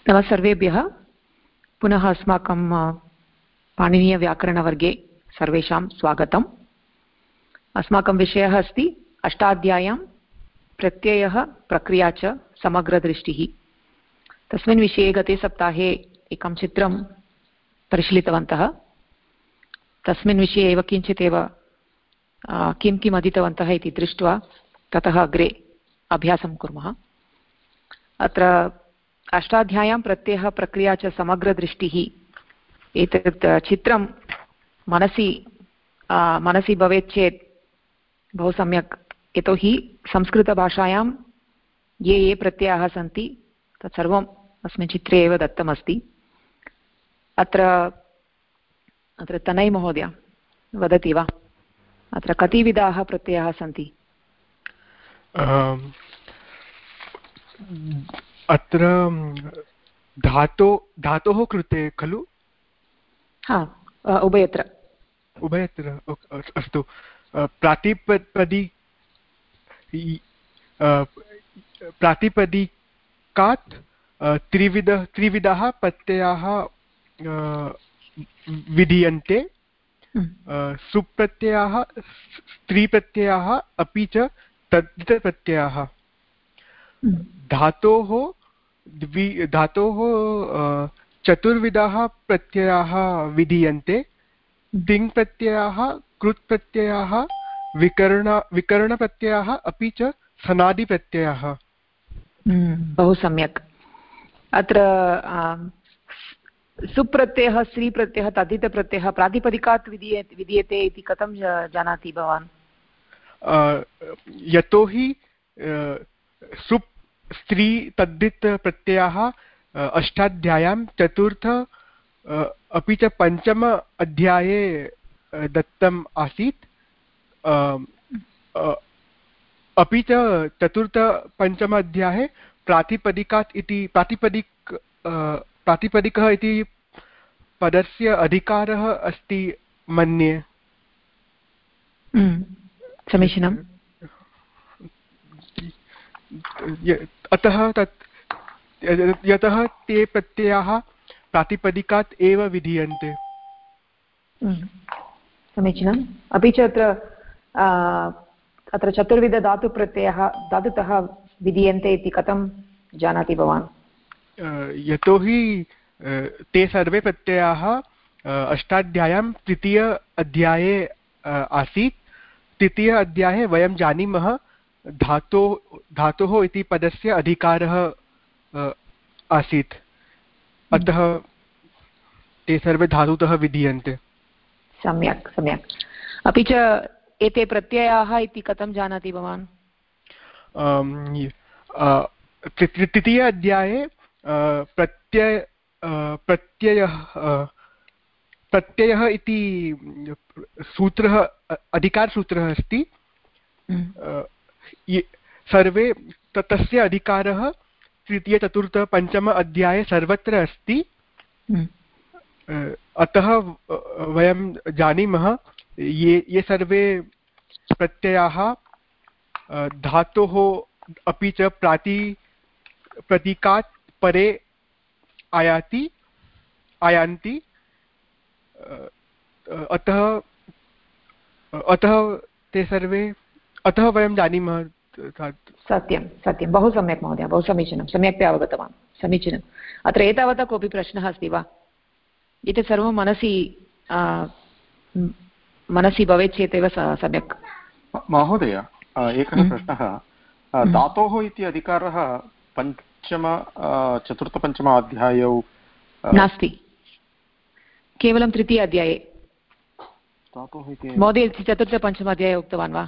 नमः सर्वेभ्यः। पुनः अस्माकं पाणिनीयव्याकरणवर्गे सर्वेषां स्वागतम्। अस्माकं विषयः अस्ति अष्टाध्याय्यां प्रत्ययः प्रक्रिया च समग्रदृष्टिः। तस्मिन् विषये गते सप्ताहे एकं चित्रं परिशीलितवन्तः। तस्मिन् विषये एव किञ्चित् एव किं किम् अधीतवन्तः इति दृष्ट्वा ततः अग्रे अभ्यासं कुर्मः। अत्र अष्टाध्याय्यां प्रत्ययः प्रक्रिया च समग्रदृष्टिः एतत् चित्रं मनसि भवेत् चेत् बहु सम्यक्। यतोहि संस्कृतभाषायां ये प्रत्ययाः सन्ति तत्सर्वम् अस्मिन् चित्रे एव दत्तमस्ति। अत्र तनय महोदय वदति वा, अत्र कति विधाः प्रत्ययाः सन्ति? अत्र धातोः कृते खलु? उभयत्र अस्तु। प्रातिपदिकात् त्रिविधाः प्रत्ययाः विधीयन्ते। सुप्रत्ययाः, स्त्रीप्रत्ययाः अपि च तद्धितप्रत्ययाः। धातोः चतुर्विधाः प्रत्ययाः विधीयन्ते। तिङ् प्रत्ययाः, कृत् प्रत्ययाः, विकरणप्रत्ययाः अपि च सनादिप्रत्ययाः। बहु सम्यक्। अत्र सुप्रत्ययः, स्त्रीप्रत्ययः, तद्धितप्रत्ययः प्रातिपदिकात् विधीयते इति कथं जानाति भवान्? यतोहि सुप्, स्त्री, तद्धित प्रत्ययाः अष्टाध्याय्यां चतुर्थ अपि च पञ्चम अध्याये दत्तम् आसीत्। अपि च चतुर्थ पञ्चम अध्याये प्रातिपदिकः इति पदस्य अधिकारः अस्ति मन्ये। समीचीनम्। अतः यतः ते प्रत्ययाः प्रातिपदिकात् एव विधीयन्ते। समीचीनम्। अपि च अत्र चतुर्विधधातुप्रत्ययः धातुतः विधीयन्ते इति कथं जानाति भवान्? यतोहि ते सर्वे प्रत्ययाः अष्टाध्याय्यां तृतीय अध्याये आसीत्। तृतीय अध्याये वयं जानीमः धातोः इति पदस्य अधिकारः आसीत्। अतः ते सर्वे धातुतः विधीयन्ते। सम्यक् सम्यक्। अपि च एते प्रत्ययाः इति कथं जानाति भवान्? तृतीय अध्याये प्रत्ययः इति सूत्रः, अधिकारसूत्रः अस्ति। सर्वे तस्य अधिकारः तृतीय चतुर्थ पञ्चम अध्याये सर्वत्र अस्ति। अतः वयं जानीमः ये सर्वे प्रत्ययाः धातोः अपि च प्रातिपदिकात् परे आयान्ति। अतः ते सर्वे, अतः वयं जानीमः। सत्यं सत्यं, बहु सम्यक् महोदय, बहु समीचीनं, सम्यक्तया अवगतवान्। समीचीनम्। अत्र एतावता कोऽपि प्रश्नः अस्ति वा? एतत् सर्वं मनसि भवेत् चेदेव सम्यक्। महोदय, एकः प्रश्नः। धातोः इति अधिकारः चतुर्थपञ्चम अध्यायौ नास्ति, केवलं तृतीय अध्याये। महोदय चतुर्थपञ्चम अध्याये उक्तवान् वा?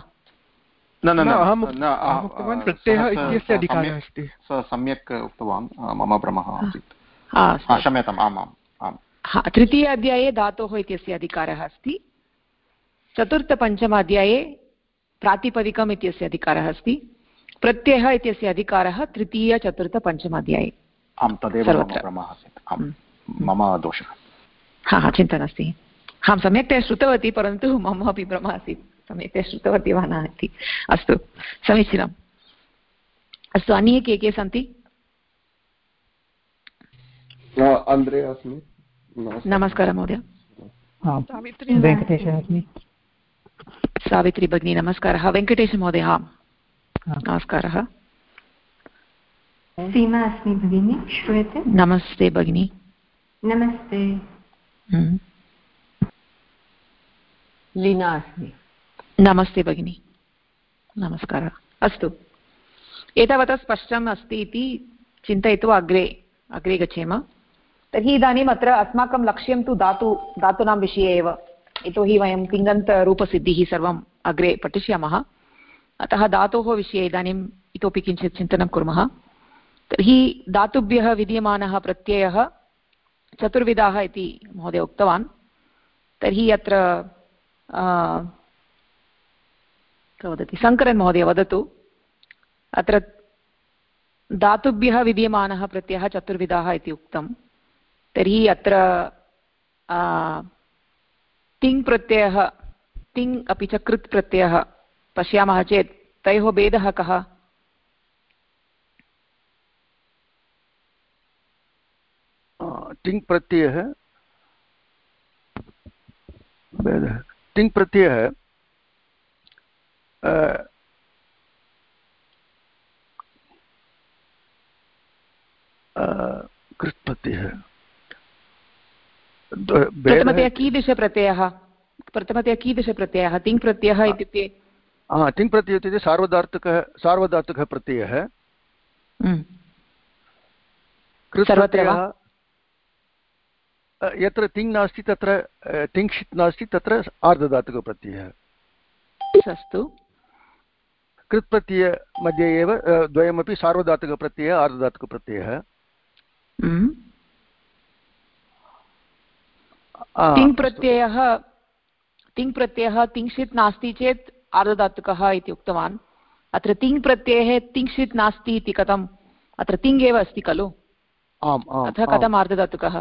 प्रत्ययः इत्यस्य अधिकारः अस्ति। सम्यक् उक्तवान्, मम भ्रमः आसीत्, क्षम्यताम्। आम्। तृतीय अध्याये धातोः इत्यस्य अधिकारः अस्ति। चतुर्थपञ्चम अध्याये प्रातिपदिकम् इत्यस्य अधिकारः अस्ति। प्रत्ययः इत्यस्य अधिकारः तृतीय चतुर्थ पञ्चम अध्याये। आम्, तदेव मम भ्रमः आसीत्। आम्, मम दोषः। चिन्ता नास्ति। अहं सम्यक्तया श्रुतवती, परन्तु मम अपि भ्रमः आसीत्, सम्यक्तया श्रुतवती वा न इति। अस्तु, समीचीनम्। अस्तु, अन्ये के सन्ति? अन्द्रे अस्मि। नमस्कारः महोदय। वेङ्कटेशः अस्मि। सावित्री भगिनी नमस्कारः। वेङ्कटेश महोदय नमस्कारः। सीमा अस्मि भगिनी, श्रूयते? नमस्ते भगिनी। नमस्ते। लीना अस्मि। नमस्ते भगिनी, नमस्कारः। अस्तु, एतावता स्पष्टम् अस्ति इति चिन्तयित्वा अग्रे गच्छेम। तर्हि इदानीम् अत्र अस्माकं लक्ष्यं तु धातूनां विषये एव, यतोहि वयं तिङन्तरूपसिद्धिः सर्वम् अग्रे पठिष्यामः। अतः धातोः विषये इदानीम् इतोपि किञ्चित् चिन्तनं कुर्मः। तर्हि धातुभ्यः विद्यमानः प्रत्ययः चतुर्विधाः इति महोदय उक्तवान्। तर्हि अत्र कः वदति, शङ्करन् महोदय वदतु। अत्र धातुभ्यः विद्यमानः प्रत्ययः चतुर्विधाः इति उक्तं। तर्हि अत्र तिङ् प्रत्ययः, तिङ् अपि च कृत् प्रत्ययः पश्यामः चेत् तयोः भेदः कः? तिङ् प्रत्ययः भेदः, तिङ् प्रत्ययः कृत् प्रत्ययः प्रथमतया कीदृशप्रत्ययः तिङ् प्रत्ययः इत्युक्ते? तिङ् प्रत्ययः इत्युक्ते सार्वधातुकः प्रत्ययः। सर्वत्र यत्र तिङ् नास्ति तत्र तिङ्क्षित् नास्ति तत्र आर्धधातुकप्रत्ययः। अस्तु, कृत् प्रत्यय मध्ये एव द्वयमपि सार्वधातुकप्रत्ययः आर्धधातुकप्रत्ययः। तिङ् प्रत्ययः तिङ्क्षित् नास्ति चेत् आर्धधातुकः इति उक्तवान्। अत्र तिङ् प्रत्ययः तिङ्क्षित् नास्ति इति कथम्? अत्र तिङ् एव अस्ति खलु, अतः कथम् आर्धधातुकः?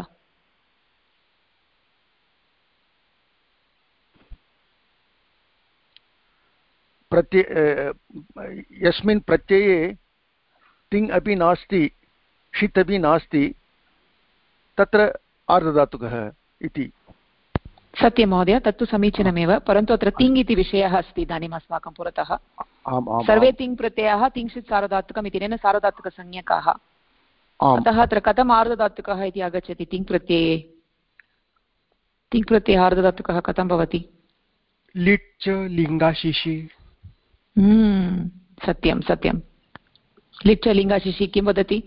यस्मिन् प्रत्यये तिङ् अपि नास्ति षित् अपि नास्ति तत्र आर्धधातुकः इति। सत्यं महोदय, तत्तु समीचीनमेव, परन्तु अत्र तिङ् इति विषयः अस्ति इदानीम् अस्माकं पुरतः। सर्वे तिङ् प्रत्ययाः तिङ्क्षित् सार्वधातुकम् इति तेन सार्वधातुकसंज्ञकाः। अतः अत्र कथम् आर्धधातुकः इति आगच्छति? तिङ् प्रत्यये तिङ् प्रत्ययः आर्धधातुकः कथं भवति? लिट् च लिङ्गाशिशि। सत्यं सत्यं, लिट् च लिङ्गाशिशि किं वदति?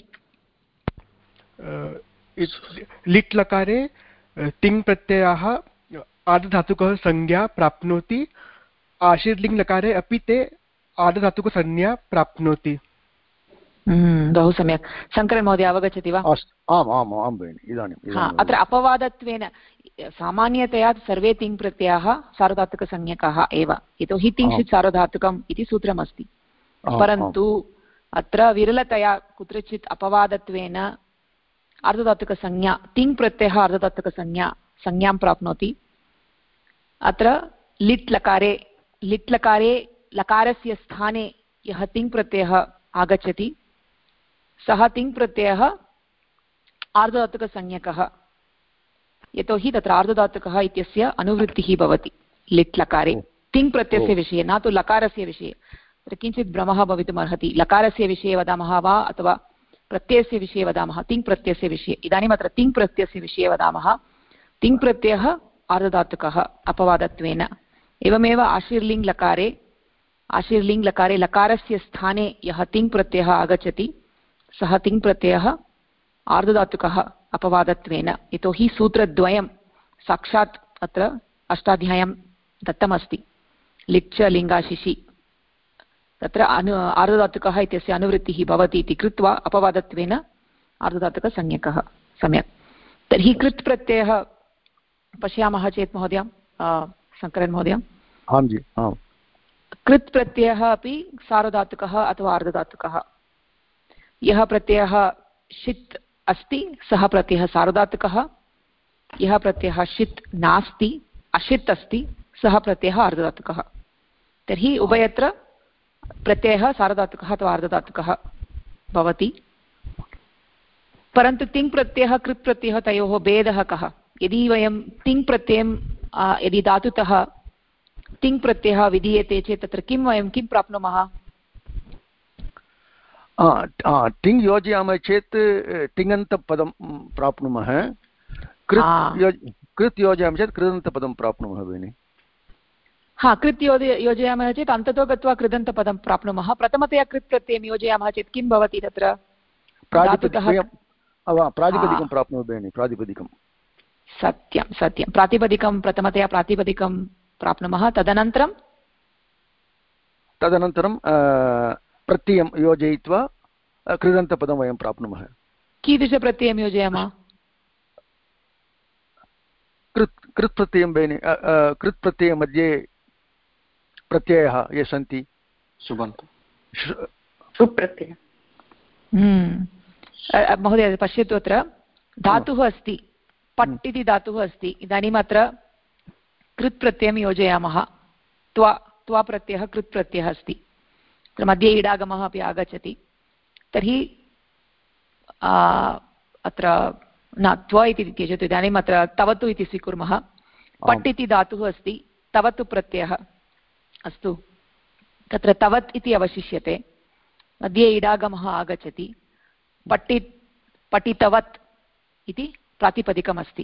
लिट् लकारे तिङ् प्रत्ययः आर्धधातुकः संज्ञा प्राप्नोति, आशीर्लिङ् लकारे अपि ते आर्धधातुकसंज्ञा प्राप्नोति। बहु सम्यक्। शङ्करन् महोदय अवगच्छति वा? आम् भगिनि, इदानीम् अत्र अपवादत्वेन सामान्यतया सर्वे तिङ् प्रत्ययाः सार्वधातुकसंज्ञकाः एव, यतोहि तिङ्क्षित् सार्वधातुकम् इति सूत्रमस्ति। परन्तु अत्र विरलतया कुत्रचित् अपवादत्वेन आर्धधातुकसंज्ञा तिङ् प्रत्ययः आर्धधातुकसंज्ञां प्राप्नोति। अत्र लिट् लकारे लकारस्य स्थाने यः तिङ् प्रत्ययः आगच्छति सः तिङ् प्रत्ययः आर्धधातुकसंज्ञकः, यतोहि तत्र आर्धधातुकः इत्यस्य अनुवृत्तिः भवति लिट् लकारे। तिङ् प्रत्ययस्य विषये, न तु लकारस्य विषये। तत्र किञ्चित् भ्रमः भवितुम् अर्हति। लकारस्य विषये वदामः वा अथवा प्रत्ययस्य विषये वदामः? तिङ् प्रत्ययस्य विषये। इदानीम् अत्र तिङ् प्रत्ययस्य विषये वदामः। तिङ् प्रत्ययः आर्धधातुकः अपवादत्वेन। एवमेव आशीर्लिङ् लकारे लकारस्य स्थाने यः तिङ् प्रत्ययः आगच्छति सः तिङ् प्रत्ययः आर्धधातुकः अपवादत्वेन, यतोहि सूत्रद्वयं साक्षात् अत्र अष्टाध्याय्यां दत्तमस्ति। लिट् च लिङ्गाशिशि, तत्र आर्धधातुकः इत्यस्य अनुवृत्तिः भवति इति कृत्वा अपवादत्वेन आर्धधातुकसंज्ञकः। सम्यक्। तर्हि कृत् प्रत्ययः पश्यामः चेत् महोदय, शङ्करन् महोदय, कृत् प्रत्ययः अपि सार्वधातुकः अथवा आर्धधातुकः। यः प्रत्ययः षित् अस्ति सः प्रत्ययः सार्वधातुकः, यः प्रत्ययः षित् नास्ति अषित् अस्ति सः प्रत्ययः आर्धधातुकः। तर्हि उभयत्र प्रत्ययः सार्वधातुकः अथवा आर्धधातुकः भवति। परन्तु तिङ् प्रत्ययः कृत् प्रत्ययः तयोः भेदः कः? यदि वयं तिङ् प्रत्ययं यदि धातुतः तिङ् प्रत्ययः विधीयते चेत् तत्र वयं किं प्राप्नुमः? तिङ् योजयामः चेत् तिङन्तपदं प्राप्नुमः। कृत् योजयामः चेत् कृदन्तपदं प्राप्नुमः भगिनि। कृत् योजयामः चेत् अन्ततो गत्वा कृदन्तपदं प्राप्नुमः। प्रथमतया कृत् प्रत्ययं योजयामः चेत् किं भवति तत्र? प्रातिपदिकं प्राप्नुमः भगिनि। प्रातिपदिकं सत्यं सत्यं प्रातिपदिकं प्रथमतया प्रातिपदिकं प्राप्नुमः। तदनन्तरं प्रत्ययं योजयित्वा कृदन्तपदं वयं प्राप्नुमः। कीदृशप्रत्ययं योजयामः? कृत् प्रत्ययं भगिनि। कृत् प्रत्ययमध्ये प्रत्ययाः ये सन्ति सुप्रत्यय। महोदय पश्यतु, अत्र धातुः अस्ति, पट् इति धातुः अस्ति। इदानीम् अत्र कृत् प्रत्ययं योजयामः। त्वा प्रत्ययः कृत् प्रत्ययः अस्ति, मध्ये इडागमः अपि आगच्छति। तर्हि अत्र न त्व इति त्यजतु। इदानीम् अत्र तवतु इति स्वीकुर्मः। पट् इति धातुः अस्ति, तवतु प्रत्ययः अस्तु। तत्र तवत् इति अवशिष्यते, मध्ये इडागमः आगच्छति। पठितवत् इति प्रातिपदिकमस्ति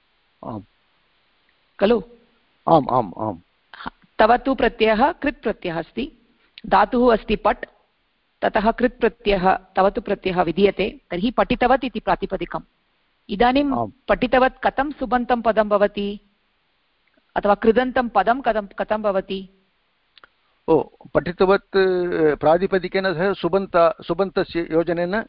खलु? आम् आम् आम्। तवतु प्रत्ययः कृत् प्रत्ययः अस्ति, धातुः अस्ति पट्, ततः कृत् प्रत्ययः तवतु प्रत्ययः विधीयते। तर्हि पठितवत् इति प्रातिपदिकम्। इदानीं पठितवत् कथं सुबन्तं पदं भवति अथवा कृदन्तं पदं कथं भवति? पठितवत् प्रातिपदिकेन सह सुबन्तस्य योजनेन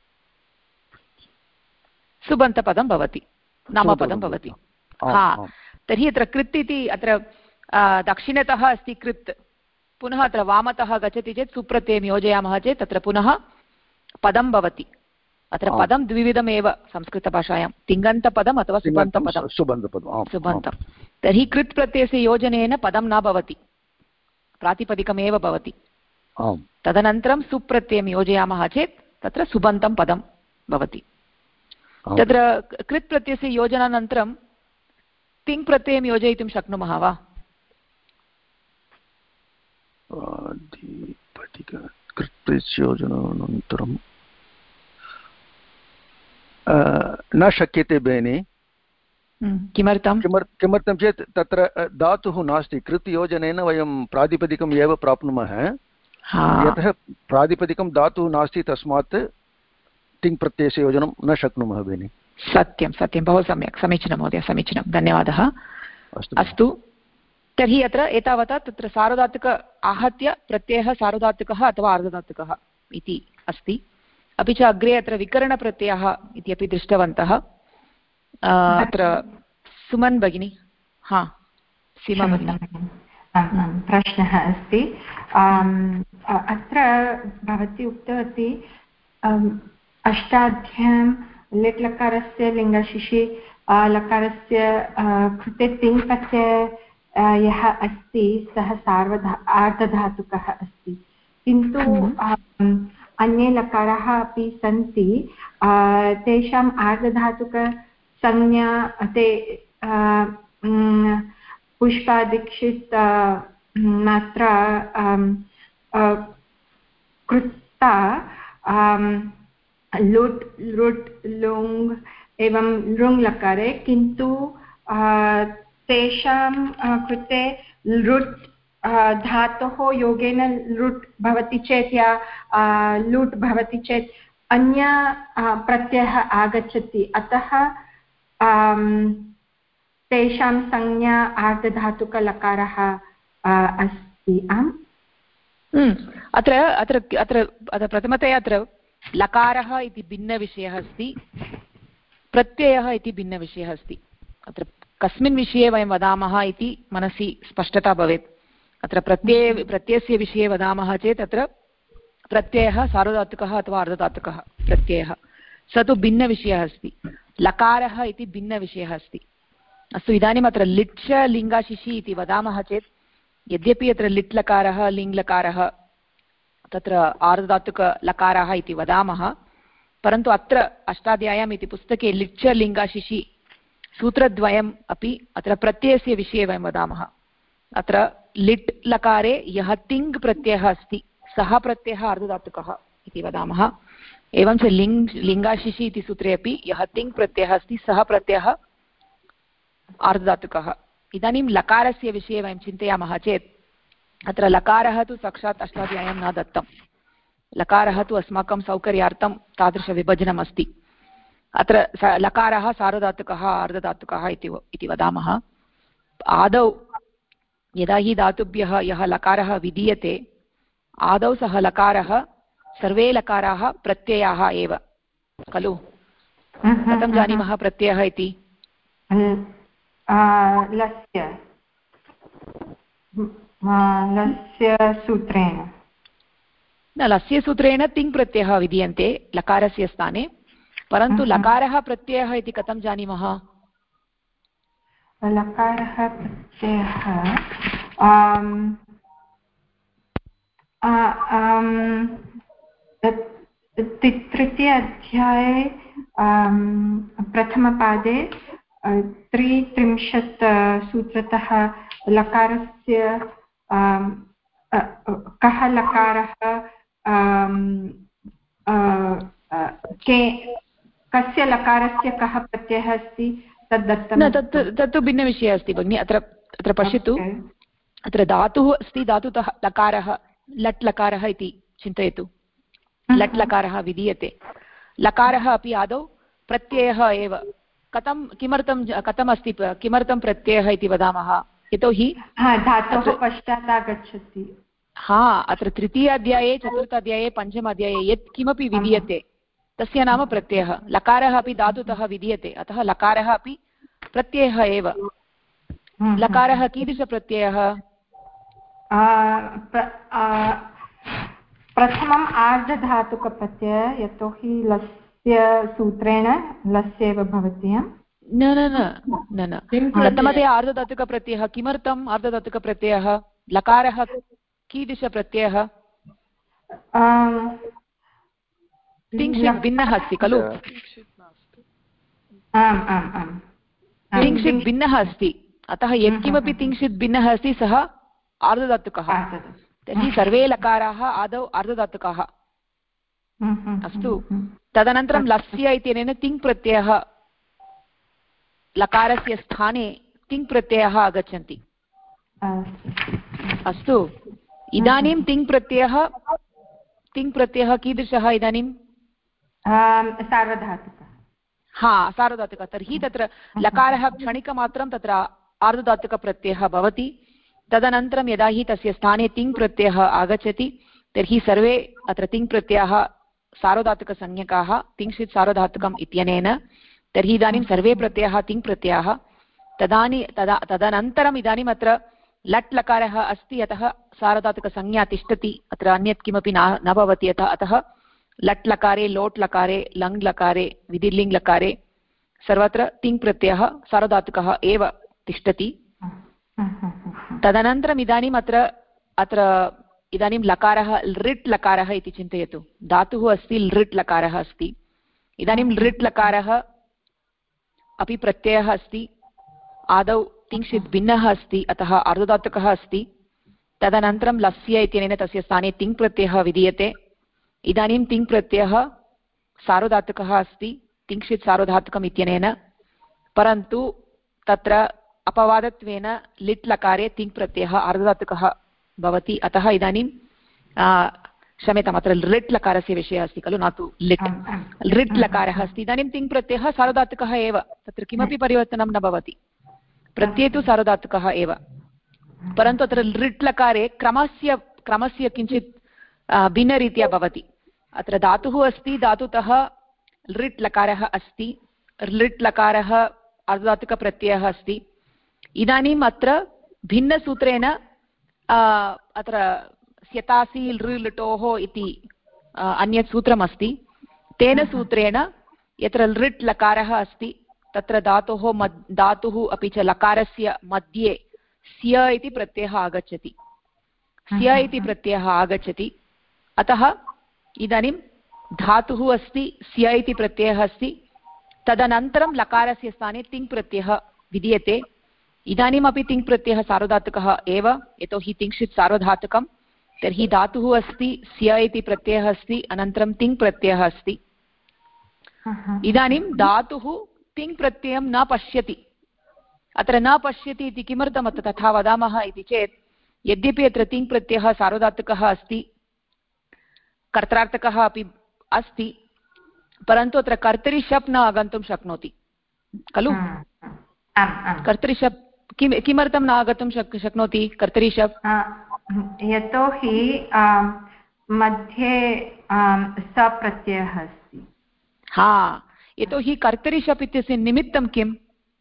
सुबन्तपदं भवति, नामपदं भवति। तर्हि अत्र कृत् इति अत्र दक्षिणतः अस्ति कृत्, पुनः अत्र वामतः गच्छति चेत् सुप्रत्ययं योजयामः चेत् तत्र पुनः पदं भवति। अत्र पदं द्विविधमेव संस्कृतभाषायां, तिङन्तपदम् अथवा सुबन्तपदं। सुबन्तं। तर्हि कृत् प्रत्ययस्य योजनेन पदं न भवति, प्रातिपदिकमेव भवति। तदनन्तरं सुप्रत्ययं योजयामः चेत् तत्र सुबन्तं पदं भवति। तत्र कृत् प्रत्ययस्य योजनानन्तरं तिङ् प्रत्ययं योजयितुं शक्नुमः वा? कृत् प्रत्ययस्य योजनानन्तरं न शक्यते भगिनि। किमर्थं चेत् तत्र धातुः नास्ति। कृत् योजनेन वयं प्रातिपदिकम् एव प्राप्नुमः। यतः प्रातिपदिकं धातुः नास्ति, तस्मात् तिङ् प्रत्ययस्य योजनं न शक्नुमः भगिनि। सत्यं सत्यं, बहु सम्यक्, समीचीनं महोदय, समीचीनं, धन्यवादः। अस्तु, तर्हि अत्र एतावता तत्र सार्वधातुक आहत्य प्रत्ययः सार्वधातुकः अथवा आर्धधातुकः इति अस्ति। अपि च अग्रे अत्र विकरणप्रत्ययः इत्यपि दृष्टवन्तः। अत्र सुमन् भगिनी, सीमा भगिनी, प्रश्नः अस्ति। अत्र भवती उक्तवती अष्टाध्याय्यां लिट् लकारस्य लिङ्गशिशि लकारस्य कृते तिङ् प्रत्ययः यः अस्ति सः आर्धधातुकः अस्ति, किन्तु अन्ये लकाराः अपि सन्ति, तेषाम् आर्धधातुकसंज्ञा ते पुष्पादीक्षित मात्रा कृता लुट् लुट् लुङ् एवं लृङ् लकारे, किन्तु तेषां कृते लुट् धातोः योगेन लुट् भवति चेत् या लुट् भवति चेत् अन्य प्रत्ययः आगच्छति, अतः तेषां संज्ञा आर्धधातुकलकारः अस्ति। आम्, अत्र अत्र अत्र अत्र प्रथमतया अत्र लकारः इति भिन्नविषयः अस्ति, प्रत्ययः इति भिन्नविषयः अस्ति। अत्र कस्मिन् विषये वयं वदामः इति मनसि स्पष्टता भवेत्। अत्र प्रत्ययस्य विषये वदामः चेत् अत्र प्रत्ययः सार्वधातुकः अथवा अर्धधातुकः प्रत्ययः, स तु भिन्नविषयः अस्ति। लकारः इति भिन्नविषयः अस्ति। अस्तु, इदानीम् अत्र लिट् लिङ्गाशिशि इति वदामः चेत् यद्यपि अत्र लिट् लकारः लिङ् लकारः तत्र आर्धधातुकलकाराः इति वदामः, परन्तु अत्र अष्टाध्याय्याम् इति पुस्तके लिट् च लिङ्गाशिशि सूत्रद्वयम् अपि अत्र प्रत्ययस्य विषये वयं वदामः। अत्र लिट् लकारे यः तिङ् प्रत्ययः अस्ति सः प्रत्ययः अर्धधातुकः इति वदामः। एवं च लिङ्गाशिशि इति सूत्रे अपि यः तिङ् प्रत्ययः अस्ति सः प्रत्ययः अर्धधातुकः। इदानीं लकारस्य विषये वयं चिन्तयामः चेत् अत्र लकारः तु साक्षात् अष्टाध्याय्यां न दत्तं। लकारः तु अस्माकं सौकर्यार्थं तादृशविभजनम् अस्ति। अत्र लकारः सार्वधातुकः अर्धधातुकः इति वदामः। आदौ यदा हि धातुभ्यः यः लकारः विधीयते आदौ सः लकारः सर्वे लकाराः प्रत्ययाः एव खलु। कथं जानीमः प्रत्ययः इति? लस्य सूत्रेण न, लस्य सूत्रेण तिङ् प्रत्ययः विधीयन्ते लकारस्य स्थाने, परन्तु लकारः प्रत्ययः इति कथं जानीमः? लकारः प्रत्ययः तृतीय अध्याये प्रथमपादे 33 सूत्रतः लकारस्य कः लकारः कस्य लकारस्य कः प्रत्ययः अस्ति तद् दत्तं। तत्तु भिन्नविषयः अस्ति भगिनि। अत्र पश्यतु, अत्र धातुः अस्ति, धातुतः लकारः लट् लकारः इति चिन्तयतु। लट् लकारः विधीयते, लकारः अपि आदौ प्रत्ययः एव। कथम् अस्ति, किमर्थं प्रत्ययः इति वदामः? यतोहि धातोः पश्चात् आगच्छति। अत्र तृतीय अध्याये चतुर्थ अध्याये पञ्चम अध्याये यत् किमपि विधीयते तस्य नाम प्रत्ययः। लकारः अपि धातुतः विधीयते, अतः लकारः अपि प्रत्ययः एव। लकारः कीदृशप्रत्ययः? प्रथमम् आर्धधातुकप्रत्ययः, यतोहि लस्य सूत्रेण लस्य एव भवति। न प्रथमतया आर्धधातुकप्रत्ययः। किमर्थम् आर्धधातुकप्रत्ययः? लकारः कीदृशप्रत्ययः? तिङ्क्षित् भिन्नः अस्ति खलु। तिङ्क्षित् भिन्नः अस्ति, अतः यत्किमपि तिङ्क्षित् भिन्नः अस्ति सः आर्धधातुकः। तर्हि सर्वे लकाराः आदौ आर्धधातुकाः। अस्तु, तदनन्तरं लस्य इत्यनेन तिङ् प्रत्ययः, लकारस्य स्थाने तिङ् प्रत्ययः आगच्छन्ति। अस्तु, इदानीं तिङ् प्रत्ययः कीदृशः? इदानीं सार्वधातुकः। सार्वधातुकः। तर्हि तत्र लकारः क्षणिकमात्रं तत्र आर्धधातुकप्रत्ययः भवति। तदनन्तरं यदा हि तस्य स्थाने तिङ् प्रत्ययः आगच्छति तर्हि सर्वे अत्र तिङ् प्रत्ययाः सार्वधातुकसंज्ञकाः तिङ्क्षित् सार्वधातुकम् इत्यनेन। तर्हि इदानीं सर्वे प्रत्ययाः तिङ् प्रत्ययाः। तदनन्तरम् इदानीम् अत्र लट् लकारः अस्ति, अतः सार्वधातुकसंज्ञा तिष्ठति, अत्र अन्यत् किमपि न भवति। अतः लट् लकारे, लोट् लकारे, लङ् लकारे, विधिर्लिङ् लकारे सर्वत्र तिङ् प्रत्ययः सार्वधातुकः एव तिष्ठति। तदनन्तरम् इदानीम् अत्र इदानीं लकारः लृट् लकारः इति चिन्तयतु। धातुः अस्ति, लृट् लकारः अस्ति। इदानीं लृट् लकारः अपि प्रत्ययः अस्ति, आदौ तिङ्क्षित् भिन्नः अस्ति, अतः अर्धधातुकः अस्ति। तदनन्तरं लस्य इत्यनेन तस्य स्थाने तिङ् प्रत्ययः विधीयते। इदानीं तिङ् प्रत्ययः सार्वधातुकः अस्ति, तिङ्क्षित् सार्वधातुकम् इत्यनेन, परन्तु तत्र अपवादत्वेन लिट् लकारे तिङ् प्रत्ययः अर्धधातुकः भवति। अतः इदानीं क्षम्यताम्, अत्र लृट् लकारस्य विषयः अस्ति खलु, न तु लिट्। लृट् लकारः अस्ति, इदानीं तिङ् प्रत्ययः सार्वधातुकः एव, तत्र किमपि परिवर्तनं न भवति, प्रत्यये तु सार्वधातुकः एव। परन्तु अत्र लृट् लकारे क्रमस्य किञ्चित् भिन्नरीत्या भवति। अत्र धातुः अस्ति, धातुतः लृट् लकारः अस्ति, लृट् लकारः अर्धधातुकप्रत्ययः अस्ति। इदानीम् अत्र भिन्नसूत्रेण अत्र स्यतासि लृ लृटोः इति अन्यत् सूत्रमस्ति। तेन सूत्रेण यत्र लृट् लकारः अस्ति तत्र धातुः अपि च लकारस्य मध्ये स्य इति प्रत्ययः आगच्छति। स्य इति प्रत्ययः आगच्छति, अतः इदानीं धातुः अस्ति, स्य इति प्रत्ययः अस्ति, तदनन्तरं लकारस्य स्थाने तिङ् प्रत्ययः विधीयते। इदानीमपि तिङ् प्रत्ययः सार्वधातुकः एव, यतोहि तिङ्क्षित् सार्वधातुकं। तर्हि धातुः अस्ति, स्य इति प्रत्ययः अस्ति, अनन्तरं तिङ् प्रत्ययः अस्ति। इदानीं धातुः तिङ् प्रत्ययं न पश्यति। अत्र न पश्यति इति किमर्थम् अत्र तथा वदामः इति चेत्, यद्यपि अत्र तिङ् प्रत्ययः सार्वधातुकः अस्ति, कर्त्रार्थकः अपि अस्ति, परन्तु अत्र कर्तरि शप् न आगन्तुं शक्नोति खलु। कर्तरि शप् किमर्थं न आगन्तुं शक्नोति कर्तरि शप्? यतोहि मध्ये सप्रत्ययः अस्ति। यतोहि कर्तरि शप् इत्यस्य निमित्तं किम्?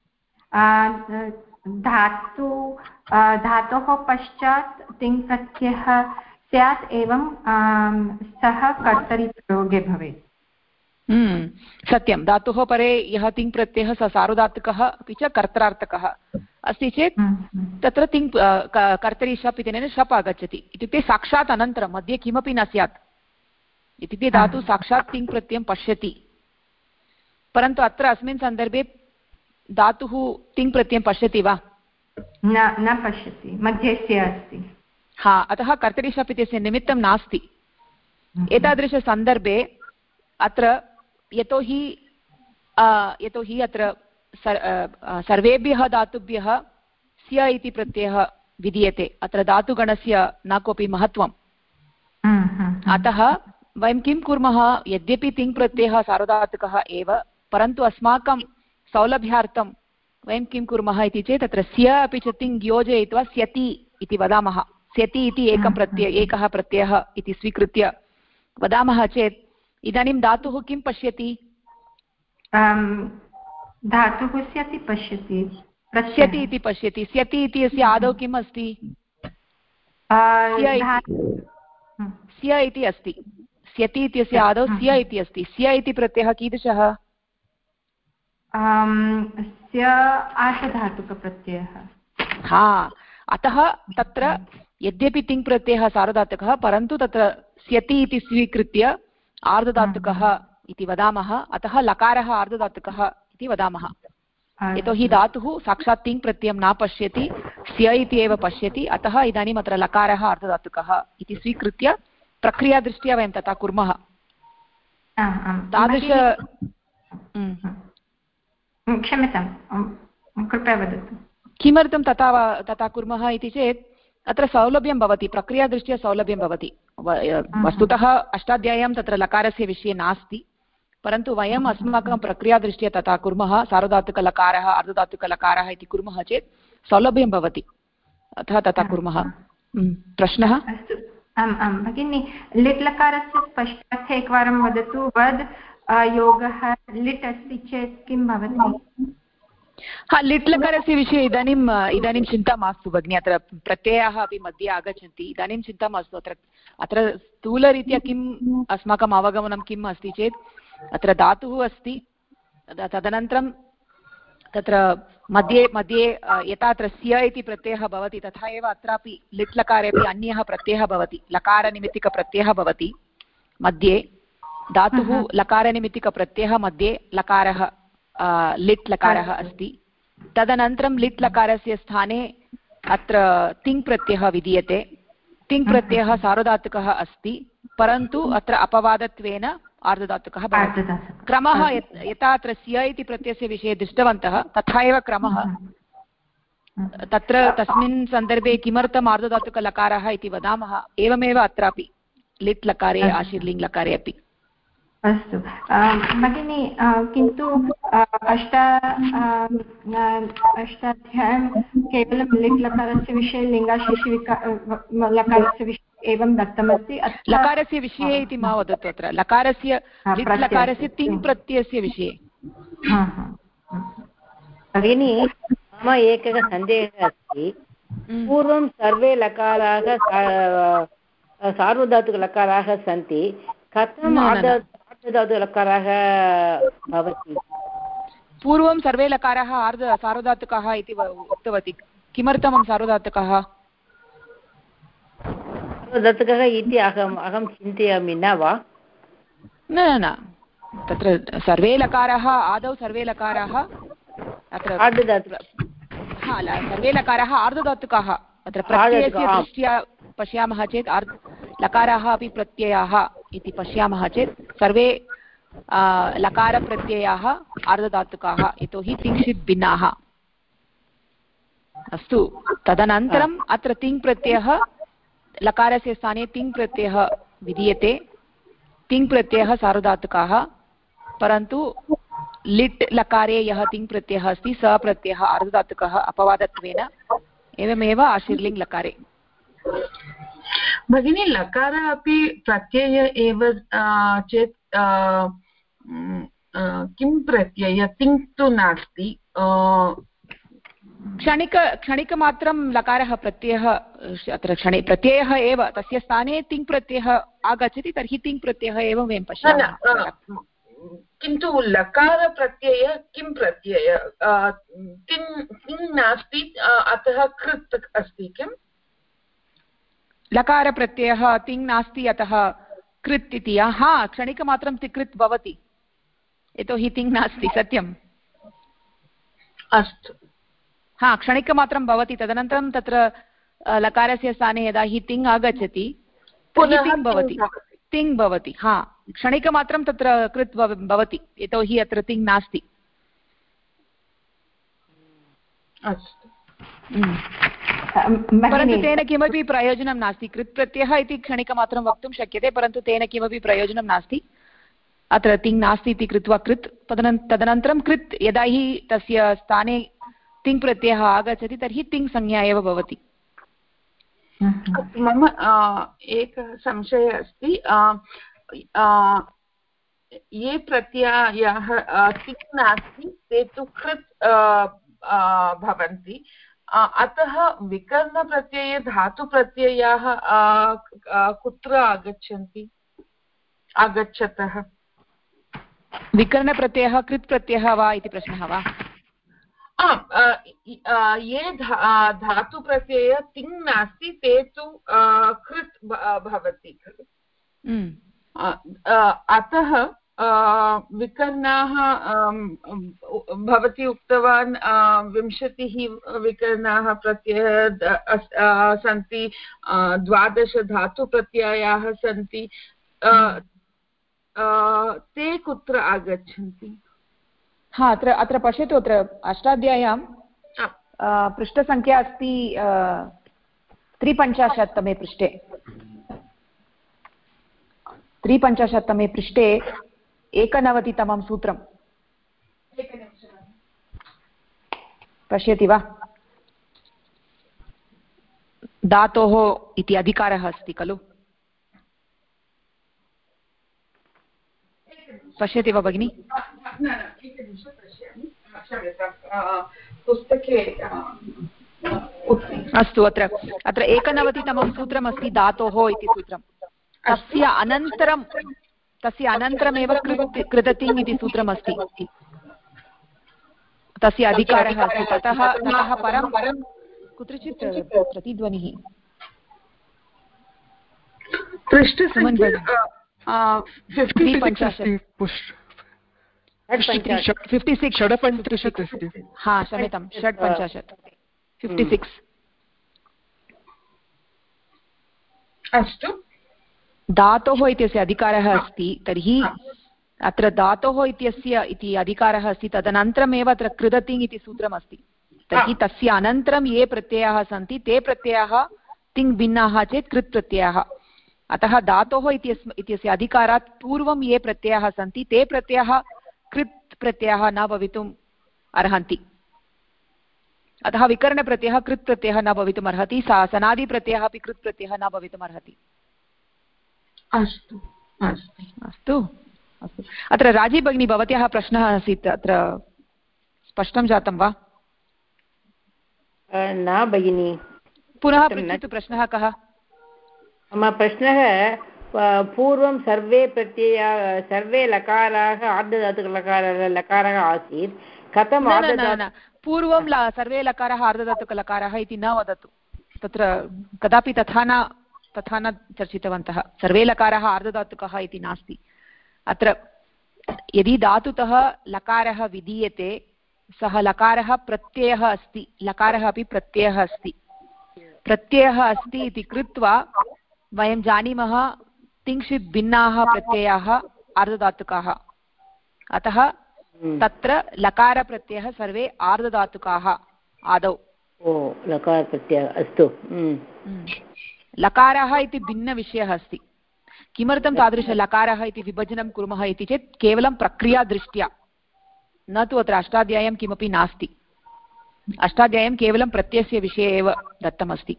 धातोः पश्चात् तिङ् प्रत्ययः स्यात् एवं सः कर्तरि प्रयोगे भवेत्। सत्यं, धातुः परे यः तिङ् प्रत्ययः स सार्वधातुकः अपि च कर्त्रार्थकः अस्ति चेत् तत्र तिङ् कर्तरि शप् इत्यनेन शप् आगच्छति। इत्युक्ते साक्षात् अनन्तरं मध्ये किमपि न स्यात्। इत्युक्ते धातुः साक्षात् तिङ् प्रत्ययं पश्यति, परन्तु अत्र अस्मिन् सन्दर्भे धातुः तिङ् प्रत्ययं पश्यति वा? न पश्यति, मध्ये स्य अस्ति। अतः कर्तरि शप् इत्यस्य निमित्तं नास्ति। एतादृशसन्दर्भे अत्र यतोहि अत्र सर्वेभ्यः धातुभ्यः स्य इति प्रत्ययः विधीयते। अत्र धातुगणस्य न कोऽपि महत्त्वम्। अतः वयं किं कुर्मः, यद्यपि तिङ् प्रत्ययः सार्वधातुकः एव, परन्तु अस्माकं सौलभ्यार्थं वयं किं कुर्मः इति चेत् अत्र स्य अपि च तिङ् योजयित्वा स्यति इति वदामः। स्यति इति एकः प्रत्ययः इति स्वीकृत्य वदामः चेत् इदानीं धातुः किं पश्यति? धातुः स्यति पश्यति, स्यति इति पश्यति। स्यति इति अस्य आदौ किम् अस्ति? स्य इति अस्ति। स्यति इत्यस्य आदौ स्य इति अस्ति। स्य इति प्रत्ययः कीदृशः? स्य आर्धधातुकप्रत्ययः। अतः तत्र यद्यपि तिङ् प्रत्ययः सार्वधातुकः, परन्तु तत्र स्यति इति स्वीकृत्य आर्धधातुकः इति वदामः। अतः लकारः आर्धधातुकः इति वदामः, यतोहि धातुः साक्षात् तिङ् प्रत्ययं न पश्यति, स्य इति एव पश्यति। अतः इदानीम् अत्र लकारः आर्धधातुकः इति स्वीकृत्य प्रक्रियादृष्ट्या वयं तथा कुर्मः। तादृश क्षम्यतां, कृपया वदतु। किमर्थं तथा कुर्मः इति चेत् अत्र सौलभ्यं भवति, प्रक्रियादृष्ट्या सौलभ्यं भवति। वस्तुतः अष्टाध्याय्यां तत्र लकारस्य विषये नास्ति, परन्तु वयम् अस्माकं प्रक्रियादृष्ट्या तथा कुर्मः। सार्वधातुकलकारः अर्धधातुकलकारः इति कुर्मः चेत् सौलभ्यं भवति, अतः तथा कुर्मः। प्रश्नः? आम् भगिनि, लिट् लकारस्य स्पष्टार्थे एकवारं वदतु। वद् योगः लिट् अस्ति चेत् किं भवति? लिट् लकारस्य विषये इदानीं चिन्ता मास्तु भगिनि। अत्र प्रत्ययाः अपि मध्ये आगच्छन्ति, इदानीं चिन्ता मास्तु। अत्र स्थूलरीत्या किम् अस्माकम् अवगमनं किम् अस्ति चेत्, अत्र धातुः अस्ति, तदनन्तरं तत्र मध्ये यथा अत्र स्य इति प्रत्ययः भवति, तथा एव अत्रापि लिट् लकारे अपि अन्यः प्रत्ययः भवति, लकारनिमित्तिकप्रत्ययः भवति मध्ये। धातुः लकारनिमित्तिकप्रत्ययः, मध्ये लकारः लिट् लकारः अस्ति। तदनन्तरं लिट् लकारस्य स्थाने अत्र तिङ् प्रत्ययः विधीयते। तिङ् प्रत्ययः सार्वधातुकः अस्ति, परन्तु अत्र अपवादत्वेन आर्धधातुकः भवति। क्रमः यथा अत्र स्य इति प्रत्ययस्य विषये दृष्टवन्तः, तथा एव क्रमः। तत्र तस्मिन् सन्दर्भे किमर्थम् आर्धधातुकलकारः इति वदामः, एवमेव अत्रापि लिट् लकारे आशीर्लिङ्ग् लकारे अपि। अस्तु भगिनि, किन्तु अष्टाध्याय्यां केवलं लिट् लकारस्य विषये, लिङ्गाशेषि लकारस्य विषये एवं दत्तमस्ति। लकारस्य विषये इति मा वदतु, अत्र लकारस्य लिट् लकारस्य तिङ् प्रत्ययस्य विषये। भगिनि, मम एकः सन्देहः अस्ति। पूर्वं सर्वे लकाराः सार्वधातुकलकाराः सन्ति, कथम् आर्धधातुकलकाराः भवति? पूर्वं सर्वे लकाराः सार्वधातुकाः इति उक्तवती। किमर्थं सार्वधातुकः? सार्वधातुकः इति अहं चिन्तयामि न वा? न न तत्र सर्वे लकाराः आदौ सर्वे लकाराः अत्र सर्वे लकाराः आर्धधातुकाः अत्र प्रत्ययस्य दृष्ट्या पश्यामः चेत् लकाराः अपि प्रत्ययाः इति पश्यामः चेत् सर्वे लकारप्रत्ययाः आर्धधातुकाः यतोहि तिङ्क्षित् भिन्नाः। अस्तु तदनन्तरम् अत्र तिङ् प्रत्ययः लकारस्य स्थाने तिङ् प्रत्ययः विधीयते। तिङ् प्रत्ययः सार्वधातुकाः परन्तु लिट् लकारे यः तिङ् प्रत्ययः अस्ति सः प्रत्ययः आर्धधातुकः अपवादत्वेन एवमेव आशीर्लिङ्ग् लकारे। भगिनी लकार अपि प्रत्यय एव चेत् किं प्रत्यय तिङ् तु नास्ति क्षणिकमात्रं लकारः प्रत्ययः अत्र प्रत्ययः एव तस्य स्थाने तिङ् प्रत्ययः आगच्छति तर्हि तिङ् प्रत्ययः एव वयं पश्यामः। किन्तु लकार प्रत्यय किं प्रत्यय तिङ् नास्ति अतः कृत् अस्ति किम् लकारप्रत्ययः तिङ् नास्ति अतः कृत् इति हा क्षणिकमात्रं कृत् भवति यतोहि तिङ् नास्ति सत्यम्। अस्तु हा क्षणिकमात्रं भवति तदनन्तरं तत्र लकारस्य स्थाने यदा हि तिङ् आगच्छति तिङ् भवति हा क्षणिकमात्रं तत्र कृत् भवति यतोहि अत्र तिङ् नास्ति। परन्तु तेन किमपि प्रयोजनं नास्ति कृत् प्रत्ययः इति क्षणिकमात्रं वक्तुं शक्यते परन्तु तेन किमपि प्रयोजनं नास्ति। अत्र तिङ् नास्ति इति कृत्वा कृत् तदनन्तरं कृत् यदा हि तस्य स्थाने तिङ् प्रत्ययः आगच्छति तर्हि तिङ् संज्ञा एव भवति। मम एकः संशयः अस्ति ये प्रत्ययाः तिङ् नास्ति ते तु कृत् भवन्ति अतः विकरणप्रत्यये धातुप्रत्ययाः कुत्र आगच्छतः विकरणप्रत्ययः कृत् प्रत्ययः वा इति प्रश्नः वा? ये धातुप्रत्यय तिङ् नास्ति ते तु कृत् भवति खलु अतः विकरणाः भवती उक्तवान् 20 विकरणाः प्रत्ययाः सन्ति 12 धातुप्रत्ययाः सन्ति ते कुत्र आगच्छन्ति? हा अत्र पश्यतु अत्र अष्टाध्याय्यां पृष्ठसङ्ख्या अस्ति 350 पृष्ठे 350 पृष्ठे 91 सूत्रं पश्यति वा? धातोः इति अधिकारः अस्ति खलु पश्यति वा भगिनि? पुस्तके अस्तु अत्र 91 सूत्रमस्ति धातोः इति सूत्रं तस्य अनन्तरमेव कृततिङ् इति सूत्रमस्ति तस्य अधिकारः अस्ति ततः परं कुत्रचित् प्रतिध्वनिः हा क्षम्यतां 56 अस्तु धातोः इत्यस्य अधिकारः अस्ति तर्हि अत्र धातोः इत्यस्य इति अधिकारः अस्ति तदनन्तरमेव अत्र कृदतिङ् इति सूत्रमस्ति तर्हि तस्य अनन्तरं ये प्रत्ययाः सन्ति ते प्रत्ययाः तिङ् भिन्नाः चेत् कृत् प्रत्ययाः अतः धातोः इत्यस्य अधिकारात् पूर्वं ये प्रत्ययाः सन्ति ते प्रत्ययाः कृत् प्रत्ययाः न भवितुम् अर्हन्ति अतः विकरणप्रत्ययः कृत् प्रत्ययः न भवितुम् अर्हति सनादिप्रत्ययः अपि कृत् प्रत्ययः न भवितुम् अर्हति। अस्तु अस्तु अस्तु अस्तु अत्र राजी भगिनी भवत्याः प्रश्नः आसीत् अत्र स्पष्टं जातं वा? न भगिनी पुनः पृच्छतु प्रश्नः कः? मम प्रश्नः पूर्वं सर्वे लकाराः आर्धधातुकलकारः आसीत् कथं पूर्वं सर्वे लकाराः आर्धधातुकलकाराः इति न वदतु तत्र कदापि तथा न चर्चितवन्तः सर्वे लकाराः आर्धधातुकः इति नास्ति अत्र यदि धातुतः लकारः विधीयते सः लकारः प्रत्ययः अस्ति, लकारः अपि प्रत्ययः अस्ति, प्रत्ययः अस्ति इति कृत्वा वयं जानीमः तिंशित् भिन्नाः प्रत्ययाः आर्धधातुकाः, अतः तत्र लकारप्रत्ययः सर्वे आर्धधातुकाः आदौ। लकारप्रत्ययः अस्तु। लकारः इति भिन्नविषयः अस्ति। किमर्थं तादृशलकारः इति विभजनं कुर्मः इति चेत् केवलं प्रक्रियादृष्ट्या, न तु अत्र अष्टाध्याय्यां किमपि नास्ति। अष्टाध्याय्यां केवलं प्रत्ययस्य विषये एव दत्तमस्ति।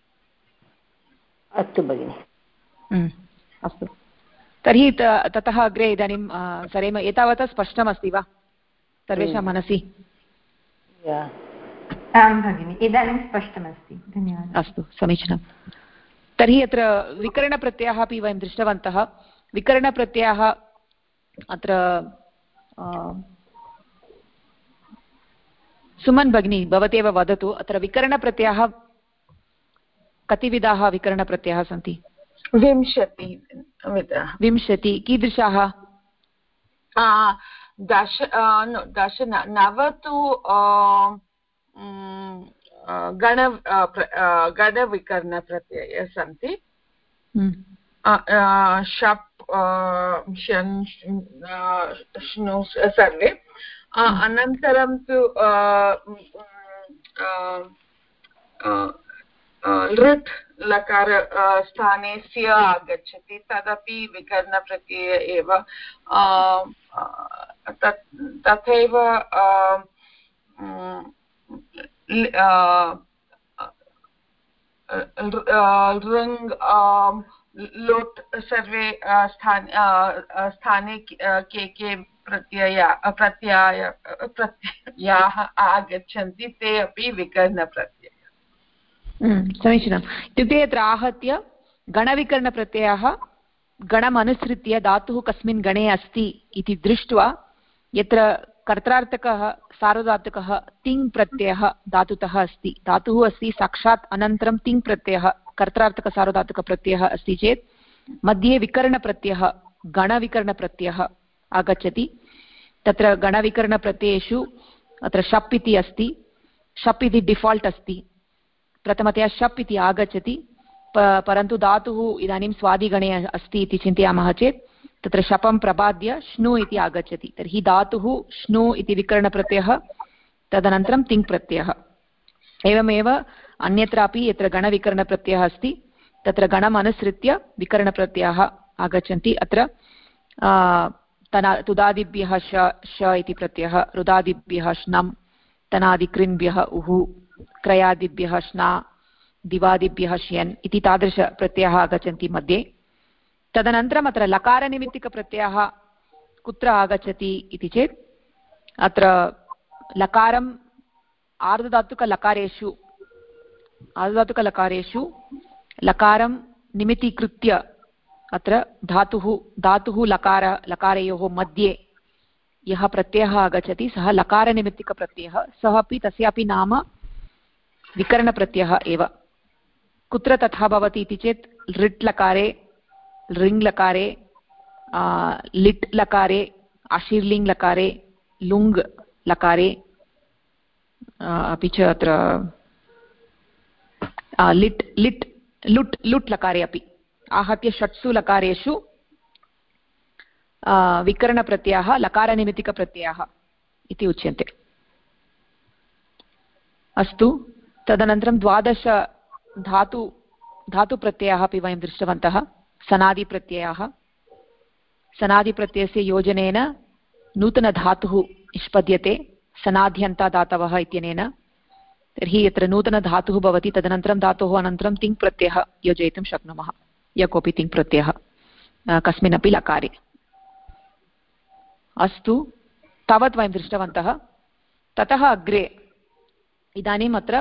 अस्तु भगिनि। अस्तु, तर्हि ततः अग्रे इदानीं सरेम। एतावता स्पष्टमस्ति वा सर्वेषां मनसि? आं भगिनि, इदानीं स्पष्टमस्ति, धन्यवादः। अस्तु, समीचीनं। तर्हि अत्र विकरणप्रत्ययः अपि वयं दृष्टवन्तः। विकरणप्रत्ययः अत्र सुमन् भगिनी भवतेव वदतु, अत्र विकरणप्रत्ययः कति विधाः विकरणप्रत्ययाः सन्ति? 20 20। कीदृशाः? 9 तु गणविकरणप्रत्ययाः सन्ति। शप् शन् श्नु सर्वे। अनन्तरं तु लृट् लकार स्थाने स्य आगच्छति, तदपि विकरणप्रत्यय एव। तथैव ऋङ् लोट् सर्वे स्थाने के प्रत्ययाः आगच्छन्ति, ते अपि विकरणप्रत्ययाः। समीचीनम्। इत्युक्ते अत्र आहत्य गणविकरणप्रत्ययः गणमनुसृत्य धातुः कस्मिन् गणे अस्ति इति दृष्ट्वा, यत्र कर्त्रार्थकः सार्वधातुकः तिङ् प्रत्ययः धातुतः अस्ति, धातुः अस्ति साक्षात्, अनन्तरं तिङ् प्रत्ययः कर्त्रार्थकसार्वधातुकप्रत्ययः अस्ति चेत् मध्ये विकरणप्रत्ययः गणविकरणप्रत्ययः आगच्छति। तत्र गणविकरणप्रत्ययेषु अत्र शप् इति अस्ति, शप् इति डिफाल्ट् अस्ति, प्रथमतया शप् इति आगच्छति, परन्तु धातुः इदानीं स्वादिगणे अस्ति इति चिन्तयामः चेत् तत्र शपं प्रबाद्य श्नु इति आगच्छति। तर्हि धातुः श्नु इति विकरणप्रत्ययः, तदनन्तरं तिङ् प्रत्ययः। एवमेव अन्यत्रापि यत्र गणविकरणप्रत्ययः अस्ति तत्र गणम् अनुसृत्य विकरणप्रत्ययाः आगच्छन्ति। अत्र तुदादिभ्यः श इति प्रत्ययः, रुदादिभ्यः श्नं, तनादिकृन्भ्यः उहु, क्रयादिभ्यः श्ना, दिवादिभ्यः श्यन् इति तादृशप्रत्ययाः आगच्छन्ति मध्ये। तदनन्तरम् अत्र लकारनिमित्तिकप्रत्ययः कुत्र आगच्छति इति चेत् अत्र लकारम् आर्धधातुकलकारेषु लकारं निमित्तीकृत्य अत्र धातुः लकारयोः मध्ये यः प्रत्ययः आगच्छति सः लकारनिमित्तिकप्रत्ययः, सः अपि तस्यापि नाम विकरणप्रत्ययः एव। कुत्र तथा भवति इति चेत् लृट् लकारे, लृङ् लकारे, लिट् लकारे, आशीर्लिङ् लकारे, लुङ् लकारे, अपि च अत्र लुट् लकारे अपि, आहत्य षट्सु लकारेषु विकरणप्रत्ययाः लकारनिमित्तिकप्रत्ययाः इति उच्यन्ते। अस्तु, तदनन्तरं 12 धातुप्रत्ययाः अपि वयं दृष्टवन्तः। सनादिप्रत्ययाः, सनादिप्रत्ययस्य योजनेन नूतनधातुः निष्पद्यते सनाद्यन्तादातवः इत्यनेन। तर्हि यत्र नूतनधातुः भवति तदनन्तरं धातोः अनन्तरं तिङ् प्रत्ययः योजयितुं शक्नुमः, यः कोऽपि तिङ् प्रत्ययः कस्मिन्नपि लकारे। अस्तु, तावत् वयं दृष्टवन्तः। ततः अग्रे इदानीम् अत्र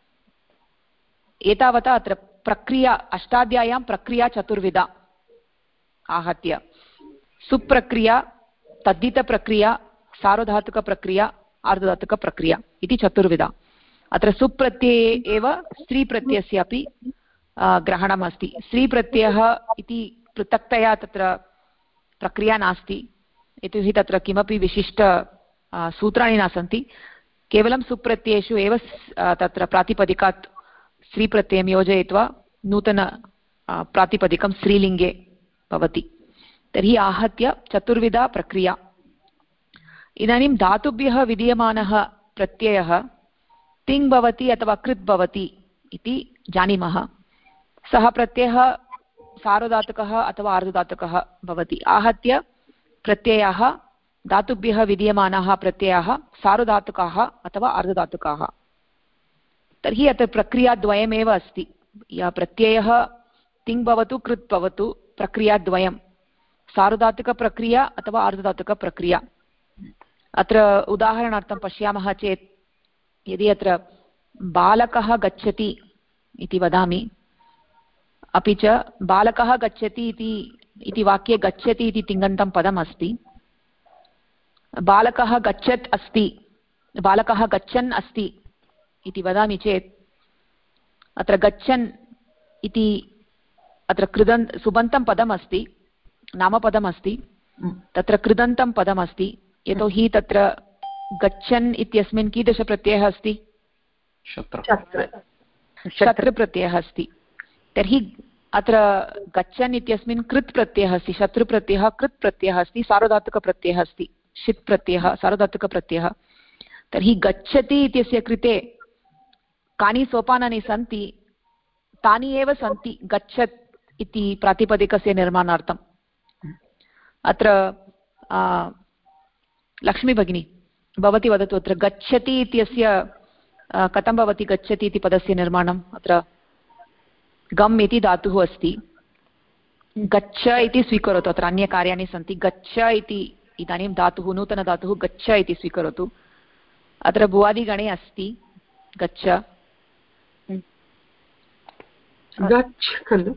एतावता अत्र प्रक्रिया, अष्टाध्याय्यां प्रक्रिया चतुर्विधा आहत्य सुप्रक्रिया, तद्धितप्रक्रिया, सार्वधातुकप्रक्रिया, आर्धधातुकप्रक्रिया इति चतुर्विधा। अत्र सुप्रत्यये एव स्त्रीप्रत्ययस्य अपि ग्रहणम् अस्ति। स्त्रीप्रत्ययः इति पृथक्तया तत्र प्रक्रिया नास्ति, यतोहि तत्र किमपि विशिष्ट सूत्राणि न सन्ति, केवलं सुप्रत्ययेषु एव तत्र प्रातिपदिकात् स्त्रीप्रत्ययं योजयित्वा नूतन प्रातिपदिकं स्त्रीलिङ्गे भवति। तर्हि आहत्य चतुर्विधा प्रक्रिया। इदानीं धातुभ्यः विधीयमानः प्रत्ययः तिङ् भवति अथवा कृत् भवति इति जानीमः। सः प्रत्ययः सार्वधातुकः अथवा आर्धधातुकः भवति। आहत्य प्रत्ययाः धातुभ्यः विधीयमानाः प्रत्ययाः सार्वधातुकाः अथवा आर्धधातुकाः। तर्हि अत्र प्रक्रियाद्वयमेव अस्ति। यः प्रत्ययः तिङ् भवतु कृत् भवतु, प्रक्रियाद्वयं सार्वधातुकप्रक्रिया अथवा आर्धधातुकप्रक्रिया। अत्र उदाहरणार्थं पश्यामः चेत् यदि अत्र बालकः गच्छति इति वदामि, अपि च बालकः गच्छति इति वाक्ये गच्छति इति तिङन्तं पदम् अस्ति, बालकः गच्छत् अस्ति, बालकः गच्छन् अस्ति इति वदामि चेत् अत्र गच्छन् इति अत्र सुबन्तं पदम् अस्ति, नामपदम् अस्ति, तत्र कृदन्तं पदम् अस्ति, यतोहि तत्र गच्छन् इत्यस्मिन् कीदृशप्रत्ययः अस्ति? शत्रुप्रत्ययः अस्ति। तर्हि अत्र गच्छन् इत्यस्मिन् कृत् प्रत्ययः अस्ति, शत्रुप्रत्ययः कृत् प्रत्ययः अस्ति, सार्वधातुकप्रत्ययः अस्ति, षित् प्रत्ययः सार्वधातुकप्रत्ययः। तर्हि गच्छति इत्यस्य कृते कानि सोपानानि सन्ति? तानि एव सन्ति गच्छत् इति प्रातिपदिकस्य निर्माणार्थम्। अत्र लक्ष्मी भगिनी भवती वदतु, अत्र गच्छति इत्यस्य कथं भवति गच्छति इति पदस्य निर्माणम्? अत्र गम् इति धातुः अस्ति, गच्छ इति स्वीकरोतु, अत्र अन्यकार्याणि सन्ति, गच्छ इति इदानीं धातुः, नूतनधातुः गच्छ इति स्वीकरोतु। अत्र भुवादिगणे अस्ति गच्छ, गच्छ खलु,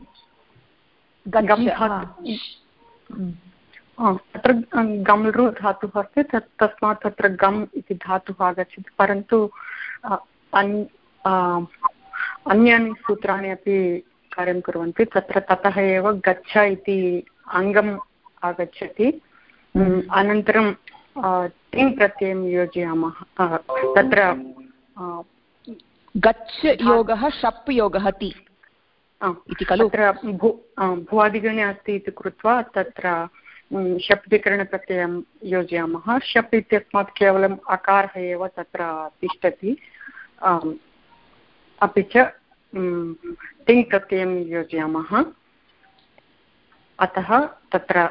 तत्र गम्लृ धातुः अस्ति, तस्मात् तत्र गम् इति धातुः आगच्छति, परन्तु अन्यानि सूत्राणि अपि कार्यं कुर्वन्ति। तत्र ततः एव गच्छ इति अङ्गम् आगच्छति, अनन्तरं तिङ् प्रत्ययं योजयामः। तत्र गच्छ योगः शप् योगः ति इति खलु। तत्र भुवादिगणे अस्ति इति कृत्वा तत्र शप् विकरणप्रत्ययं योजयामः। शप् इत्यस्मात् केवलम् अकारः एव तत्र तिष्ठति, अपि च तिङ् प्रत्ययं योजयामः। अतः तत्र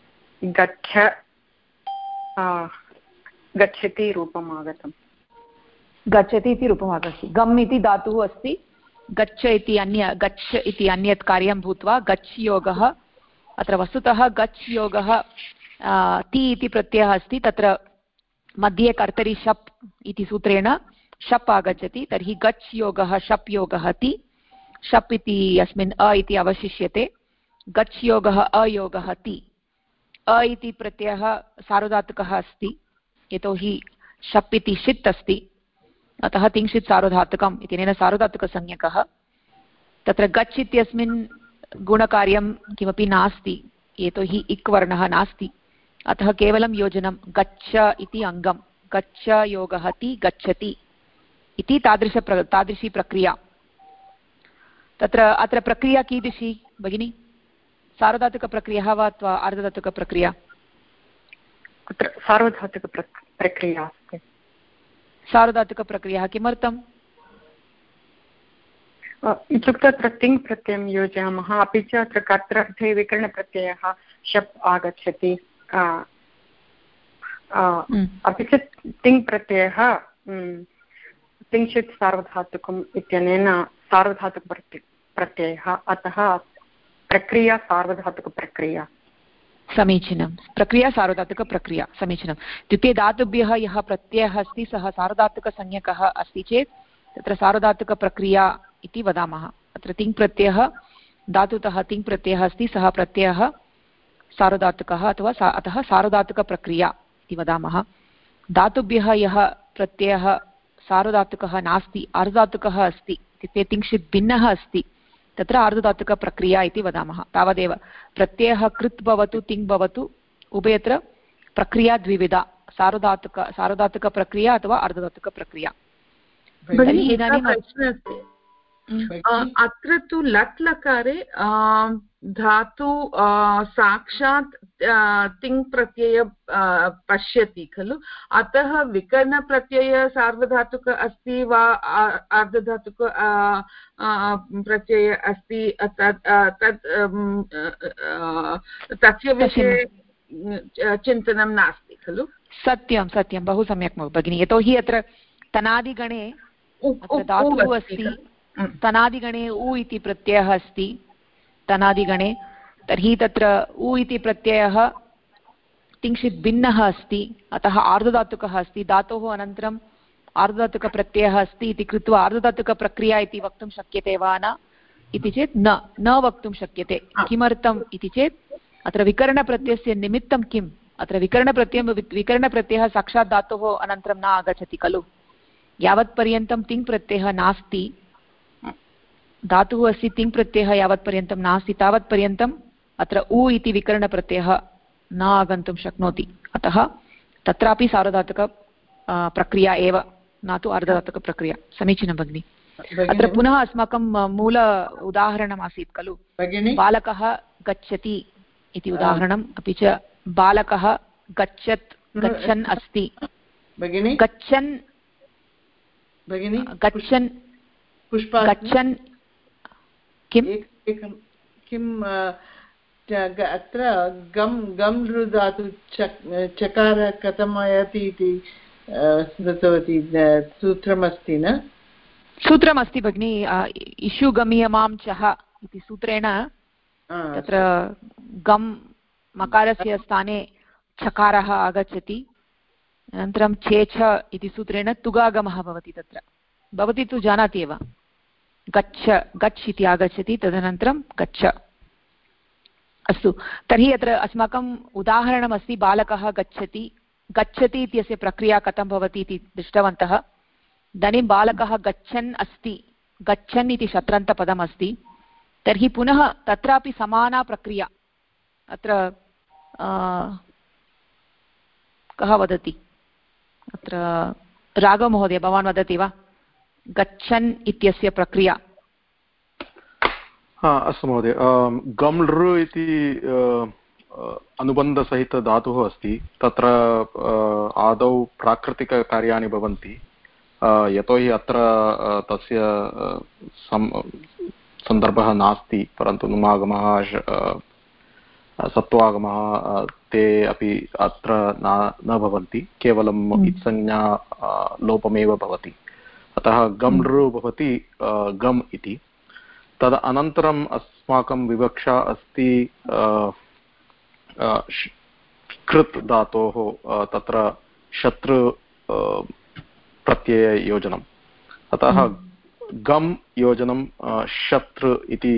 गच्छति रूपम् आगतम्। गच्छति इति रूपम् आगच्छति। गम् इति धातुः अस्ति, गच्छ इति अन्यत् कार्यं भूत्वा गच्छ योगः। अत्र वस्तुतः गच्छ योगः ति इति प्रत्ययः अस्ति, तत्र मध्ये कर्तरि शप् इति सूत्रेण शप् आगच्छति। तर्हि गच्छ योगः शप् योगः ति, शप् इति अस्मिन् अ इति अवशिष्यते, गच्छ योगः अयोगः ति। अ इति प्रत्ययः सार्वधातुकः अस्ति, यतोहि शप् इति षित् अस्ति, अतः तिङ्षित् सार्वधातुकम् इत्यनेन सार्वधातुकसंज्ञकः। तत्र गच्छ इत्यस्मिन् गुणकार्यं किमपि नास्ति, यतोहि इक् वर्णः नास्ति, अतः केवलं योजनं गच्छ इति अङ्गं, गच्छ योगः ति गच्छति इति तादृशी प्रक्रिया। अत्र प्रक्रिया कीदृशी भगिनी? सार्वधातुकप्रक्रिया वा अथवा आर्धधातुकप्रक्रिया? अत्र सार्वधातुकप्रक्रिया अस्ति। सार्वधातुकप्रक्रिया किमर्थम्? इत्युक्ते अत्र तिङ् प्रत्ययं योजयामः, अपि च अत्र कर्तृर्थे विकरणप्रत्ययः शप् आगच्छति, अपि च तिङ् प्रत्ययः तिङ्क्षित् सार्वधातुकम् इत्यनेन सार्वधातुकप्रत्ययः, अतः प्रक्रिया सार्वधातुकप्रक्रिया। समीचीनं, प्रक्रिया सार्वधातुकप्रक्रिया समीचीनम्। इत्युक्ते धातुभ्यः यः प्रत्ययः अस्ति सः सार्वधातुकसंज्ञकः अस्ति चेत् तत्र सार्वधातुकप्रक्रिया इति वदामः। अत्र तिङ् प्रत्ययः धातुतः तिङ् प्रत्ययः अस्ति, सः प्रत्ययः सार्वधातुकः अथवा अतः सार्वधातुकप्रक्रिया इति वदामः। धातुभ्यः यः प्रत्ययः सार्वधातुकः नास्ति, आर्धधातुकः अस्ति, इत्युक्ते तिङ्क्षित् भिन्नः अस्ति, तत्र आर्धधातुकप्रक्रिया इति वदामः। तावदेव। प्रत्ययः कृत् भवतु तिङ् भवतु उभयत्र प्रक्रिया द्विविधा, सार्वधातुकप्रक्रिया अथवा अर्धधातुकप्रक्रिया। प्रश्नः अस्ति, अत्र तु लट् लकारे धातु साक्षात् तिङ् प्रत्यय पश्यति खलु, अतः विकरणप्रत्यय सार्वधातुक अस्ति वा अर्धधातुक प्रत्यय अस्ति तस्य विषये चिन्तनं नास्ति खलु। सत्यं सत्यं, बहु सम्यक् भगिनि। यतोहि अत्र तनादिगणे धातुः अस्ति, तनादिगणे उ इति प्रत्ययः अस्ति तनादिगणे, तर्हि तत्र उ इति प्रत्ययः किञ्चित् भिन्नः अस्ति, अतः आर्धधातुकः अस्ति। धातोः अनन्तरम् आर्धधातुकप्रत्ययः अस्ति इति कृत्वा आर्धधातुकप्रक्रिया इति वक्तुं शक्यते वा न इति चेत् न वक्तुं शक्यते। किमर्थम् इति चेत् अत्र विकरणप्रत्ययस्य निमित्तं किम्? अत्र विकरणप्रत्ययः साक्षात् धातोः अनन्तरं न आगच्छति खलु। यावत्पर्यन्तं तिङ् प्रत्ययः नास्ति, धातुः अस्ति तिङ् प्रत्ययः यावत्पर्यन्तं नास्ति, तावत्पर्यन्तम् अत्र उ इति विकरणप्रत्ययः न आगन्तुं शक्नोति। अतः तत्रापि सार्वधातुक प्रक्रिया एव, न तु अर्धधातुकप्रक्रिया। समीचीनं भगिनि। अत्र पुनः अस्माकं मूल उदाहरणमासीत् खलु, बालकः गच्छति इति उदाहरणम्, अपि च बालकः गच्छन् अस्ति, गच्छन् किम् अत्र गम् धातु चकार कथम् आयाति इति दत्तवती, सूत्रमस्ति न? सूत्रमस्ति भगिनि, इषु गम्यमां चः इति सूत्रेण तत्र गम् मकारस्य स्थाने छकारः आगच्छति, अनन्तरं छेछ इति सूत्रेण तुगागमः भवति। तत्र भवती तु जानाति एव, गच्छ इति आगच्छति, तदनन्तरं गच्छ। अस्तु, तर्हि अत्र अस्माकम् उदाहरणमस्ति बालकः गच्छति इत्यस्य प्रक्रिया कथं भवति इति दृष्टवन्तः। इदानीं बालकः गच्छन् अस्ति, गच्छन् इति शत्रन्तपदम् अस्ति, तर्हि पुनः तत्रापि समाना प्रक्रिया। अत्र कः वदति? अत्र राघवमहोदय, भवान् वदति वा? गच्छन् इत्यस्य प्रक्रिया। अस्तु महोदय, गम् लृ इति अनुबन्धसहितधातुः अस्ति। तत्र आदौ प्राकृतिककार्याणि भवन्ति, यतोहि अत्र तस्य सन्दर्भः नास्ति, परन्तु नुमागमः सत्त्वागमः ते अपि अत्र न भवन्ति, केवलम् इत्संज्ञा लोपमेव भवति। अतः गम् लृ भवति गम् इति। तद अनन्तरम् अस्माकं विवक्षा अस्ति कृत् धातोः तत्र शत्रु प्रत्यययोजनम्। अतः गम् योजनं शत्रु इति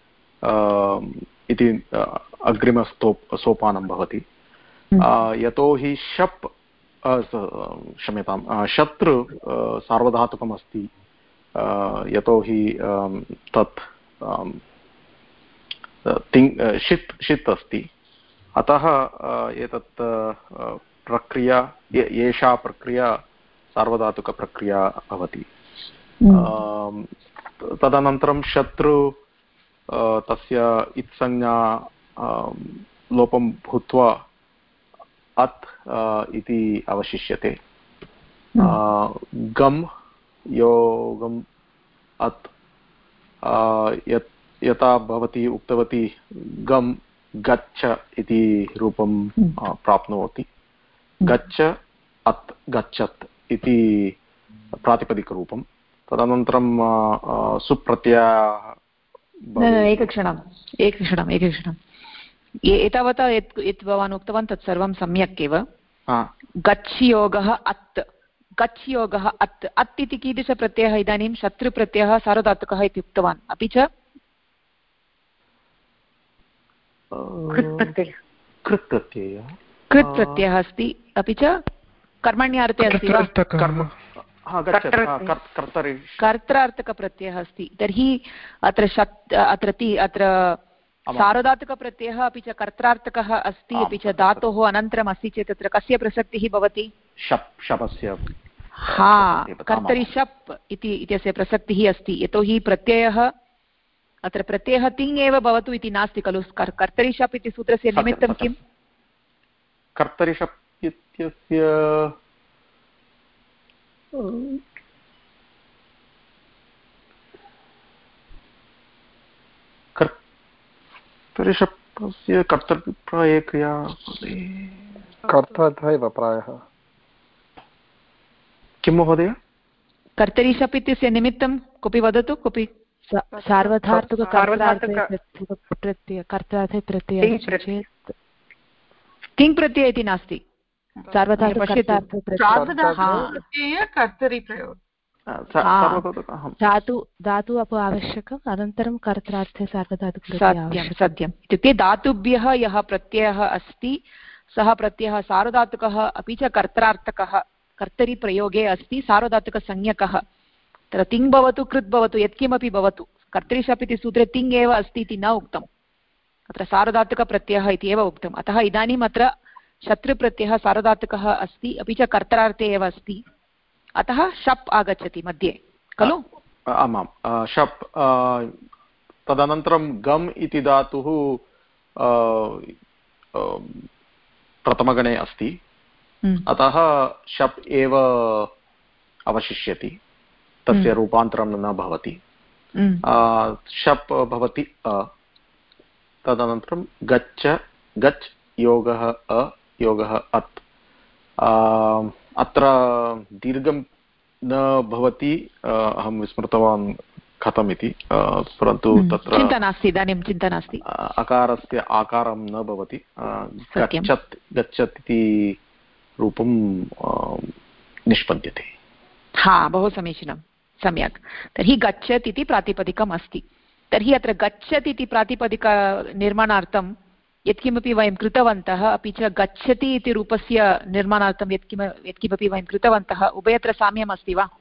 अग्रिमसोपानं भवति। यतोहि शप् क्षम्यतां शत्रु सार्वधातुकमस्ति, यतोहि तत् षित् अस्ति। अतः एतत् प्रक्रिया, एषा प्रक्रिया सार्वधातुकप्रक्रिया भवति। तदनन्तरं शत्रु तस्य इत्संज्ञा लोपं भूत्वा अत् इति अवशिष्यते। गम् योगम् अत्, यथा भवती उक्तवती गम् गच्छ इति रूपं प्राप्नोति। गच्छ अत् गच्छत् इति प्रातिपदिकरूपं। तदनन्तरं सुप्रत्ययः। एकक्षणम् एतावता यत् भवान् उक्तवान् तत् सर्वं सम्यक् एव। गच्छ योगः अत्, गच्छ योगः अत्, अत् इति कीदृशप्रत्ययः? इदानीं शत्रुप्रत्ययः सार्वधातुकः इति उक्तवान्, अपि च कृत् प्रत्ययः अस्ति, अपि च कर्मण्यार्थे अस्ति वा? कर्त्रार्थकप्रत्ययः अस्ति। तर्हि अत्र सार्वधातुकप्रत्ययः अपि च कर्त्रार्थकः अस्ति अपि च धातोः अनन्तरम् अस्ति चेत् तत्र कस्य प्रसक्तिः भवति? शपस्य कर्तरि शप् इत्यस्य प्रसक्तिः अस्ति। यतोहि प्रत्ययः अत्र प्रत्ययः तिङ् एव भवतु इति नास्ति खलु। कर्तरि शप् इति सूत्रस्य निमित्तं किम्? कर्तरि शप् इत्यस्य कर्तरिशप्स्य कर्तृप्राये क्रिया कर्तृ एव प्रायः। किं महोदय? कर्तरिशप् इत्यस्य निमित्तं कोऽपि वदतु? कोऽपि? तिङ् प्रत्यय इति नास्ति। धातु अपि आवश्यकम्, अनन्तरं कर्त्रार्थे सार्वधातुकप्रत्ययः। सत्यम्। इत्युक्ते धातुभ्यः यः प्रत्ययः अस्ति सः प्रत्ययः सार्वधातुकः अपि च कर्त्रार्थकः कर्तरिप्रयोगे अस्ति, सार्वधातुकसंज्ञकः। तत्र तिङ् भवतु कृत् भवतु यत्किमपि भवतु, कर्तरिशप् इति सूत्रे तिङ् एव अस्ति इति न उक्तम्, अत्र सार्वधातुकप्रत्ययः इति एव उक्तम्। अतः इदानीम् अत्र शत्रुप्रत्ययः सार्वधातुकः अस्ति अपि च कर्तरार्थे एव अस्ति, अतः शप् आगच्छति मध्ये खलु? आमां शप्। तदनन्तरं गम् इति धातुः प्रथमगणे अस्ति, अतः शप् एव अवशिष्यति, तस्य रूपान्तरं न भवति। शप् भवति तदनन्तरं गच्छ गच्छ योगः योगः अत्। अत्र दीर्घं न भवति, अहं विस्मृतवान् कथम् इति, परन्तु तत्र चिन्ता नास्ति, इदानीं चिन्ता नास्ति। अकारस्य आकारं न भवति, गच्छत् गच्छत् इति रूपं निष्पद्यते। बहु समीचीनं, सम्यक्। तर्हि गच्छत् इति प्रातिपदिकम् अस्ति। तर्हि अत्र गच्छत् इति प्रातिपदिकनिर्माणार्थं यत्किमपि वयं कृतवन्तः, अपि च गच्छति इति रूपस्य निर्माणार्थं यत्किमपि वयं कृतवन्तः, उभयत्र साम्यम् अस्ति वा?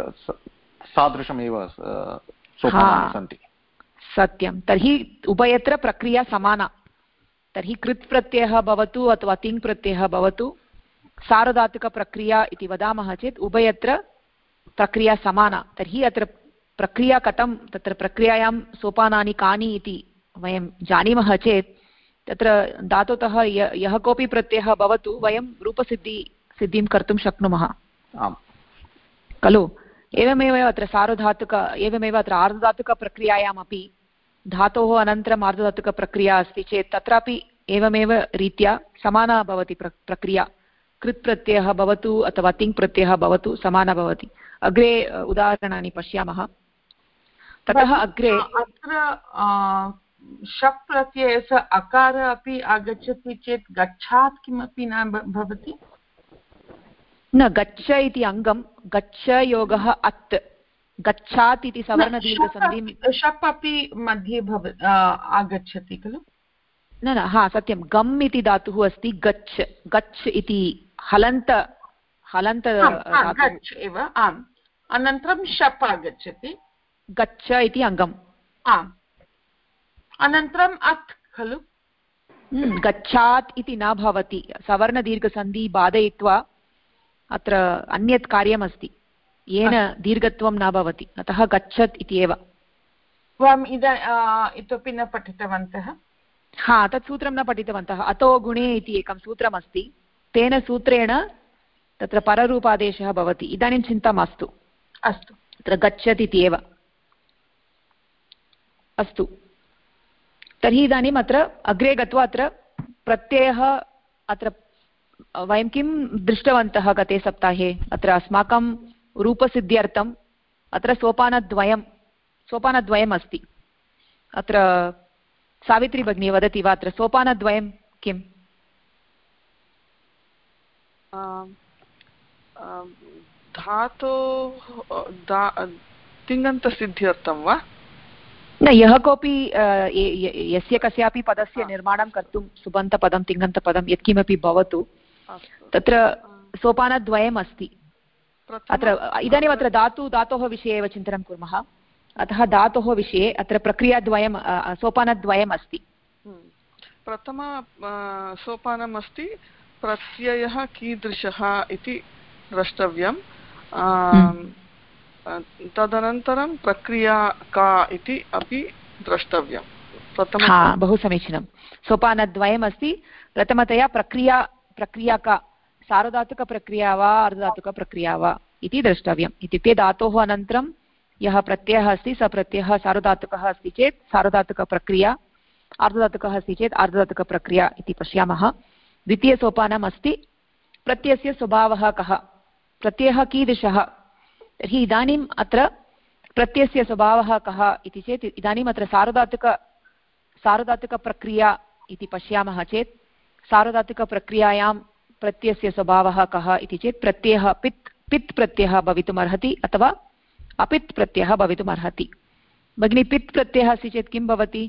सादृशमेव सोपानानि सन्ति। सत्यं। तर्हि उभयत्र प्रक्रिया समाना। तर्हि कृत् प्रत्ययः भवतु अथवा तिङ् प्रत्ययः भवतु, सार्वधातुकप्रक्रिया इति वदामः चेत् उभयत्र प्रक्रिया समाना। तर्हि अत्र प्रक्रिया कथं, तत्र प्रक्रियायां सोपानानि कानि इति वयं जानीमः चेत् तत्र धातुतः यः कोऽपि प्रत्ययः भवतु, वयं रूपसिद्धिं कर्तुं शक्नुमः खलु? एवमेव अत्र एवमेव अत्र आर्धधातुकप्रक्रियायामपि धातोः अनन्तरम् आर्धधातुकप्रक्रिया अस्ति चेत् तत्रापि एवमेव रीत्या समाना भवति प्रक्रिया। कृत् प्रत्ययः भवतु अथवा तिङ् प्रत्ययः भवतु, समाना भवति। अग्रे उदाहरणानि पश्यामः। ततः अग्रे अत्र शप् प्रत्ययस्य अकार अपि आगच्छति चेत् गच्छात् किमपि न भवति? न, गच्छ इति अङ्गं, गच्छ योगः अत्, गच्छात् इति सवर्णदीर्घसन्धिं शप् अपि मध्ये आगच्छति खलु? न, सत्यं। गम् इति धातुः अस्ति, गच्छ गच्छ इति हलन्त गच्छ एव। आम्, अनन्तरं शप् आगच्छति, गच्छ इति अङ्गम्। आम्, अनन्तरम् अत् खलु? गच्छात् इति न भवति, सवर्णदीर्घसन्धि बाधयित्वा अत्र अन्यत् कार्यमस्ति येन दीर्घत्वं न भवति, अतः गच्छत् इति एव। वयम् इतोपि न पठितवन्तः? तत् सूत्रं न पठितवन्तः। अतो गुणे इति एकं सूत्रमस्ति, तेन सूत्रेण तत्र पररूपादेशः भवति। इदानीं चिन्ता मास्तु। अस्तु, तत्र गच्छत् इति एव। अस्तु, तर्हि इदानीम् अत्र अग्रे गत्वा अत्र प्रत्ययः, अत्र वयं किं दृष्टवन्तः गते सप्ताहे? अत्र अस्माकं रूपसिद्ध्यर्थम् अत्र सोपानद्वयम् अस्ति। अत्र सावित्री भगिनी वदति वा, अत्र सोपानद्वयं किम्? धातो तिङन्तसिद्ध्यर्थं वा? न, यः कोऽपि यस्य कस्यापि पदस्य निर्माणं कर्तुं सुबन्तपदं तिङन्तपदं यत्किमपि भवतु, तत्र सोपानद्वयम् अस्ति। अत्र इदानीम् अत्र धातोः विषये एव चिन्तनं कुर्मः। अतः धातोः विषये अत्र प्रक्रियाद्वयं सोपानद्वयम् अस्ति। प्रथम सोपानम् अस्ति प्रत्ययः कीदृशः इति द्रष्टव्यं। तदनन्तरं प्रक्रिया का इति अपि द्रष्टव्यं। बहु समीचीनं। सोपानद्वयमस्ति। प्रथमतया प्रक्रिया का, सार्वधातुकप्रक्रिया वा अर्धधातुकप्रक्रिया वा इति द्रष्टव्यम्। इत्युक्ते धातोः अनन्तरं यः प्रत्ययः अस्ति स प्रत्ययः सार्वधातुकः अस्ति चेत् सार्वधातुकप्रक्रिया, अर्धधातुकः अस्ति चेत् अर्धधातुकप्रक्रिया इति पश्यामः। द्वितीयसोपानम् अस्ति प्रत्ययस्य स्वभावः कः, प्रत्ययः कीदृशः। तर्हि इदानीम् अत्र प्रत्ययस्य स्वभावः कः इति चेत् इदानीम् अत्र सार्वधातुकप्रक्रिया इति पश्यामः चेत् सार्वधातुकप्रक्रियायां प्रत्ययस्य स्वभावः कः इति चेत् प्रत्ययः पित् प्रत्ययः भवितुमर्हति अथवा अपित् प्रत्ययः भवितुमर्हति। भगिनी पित् प्रत्ययः अस्ति चेत् किं भवति?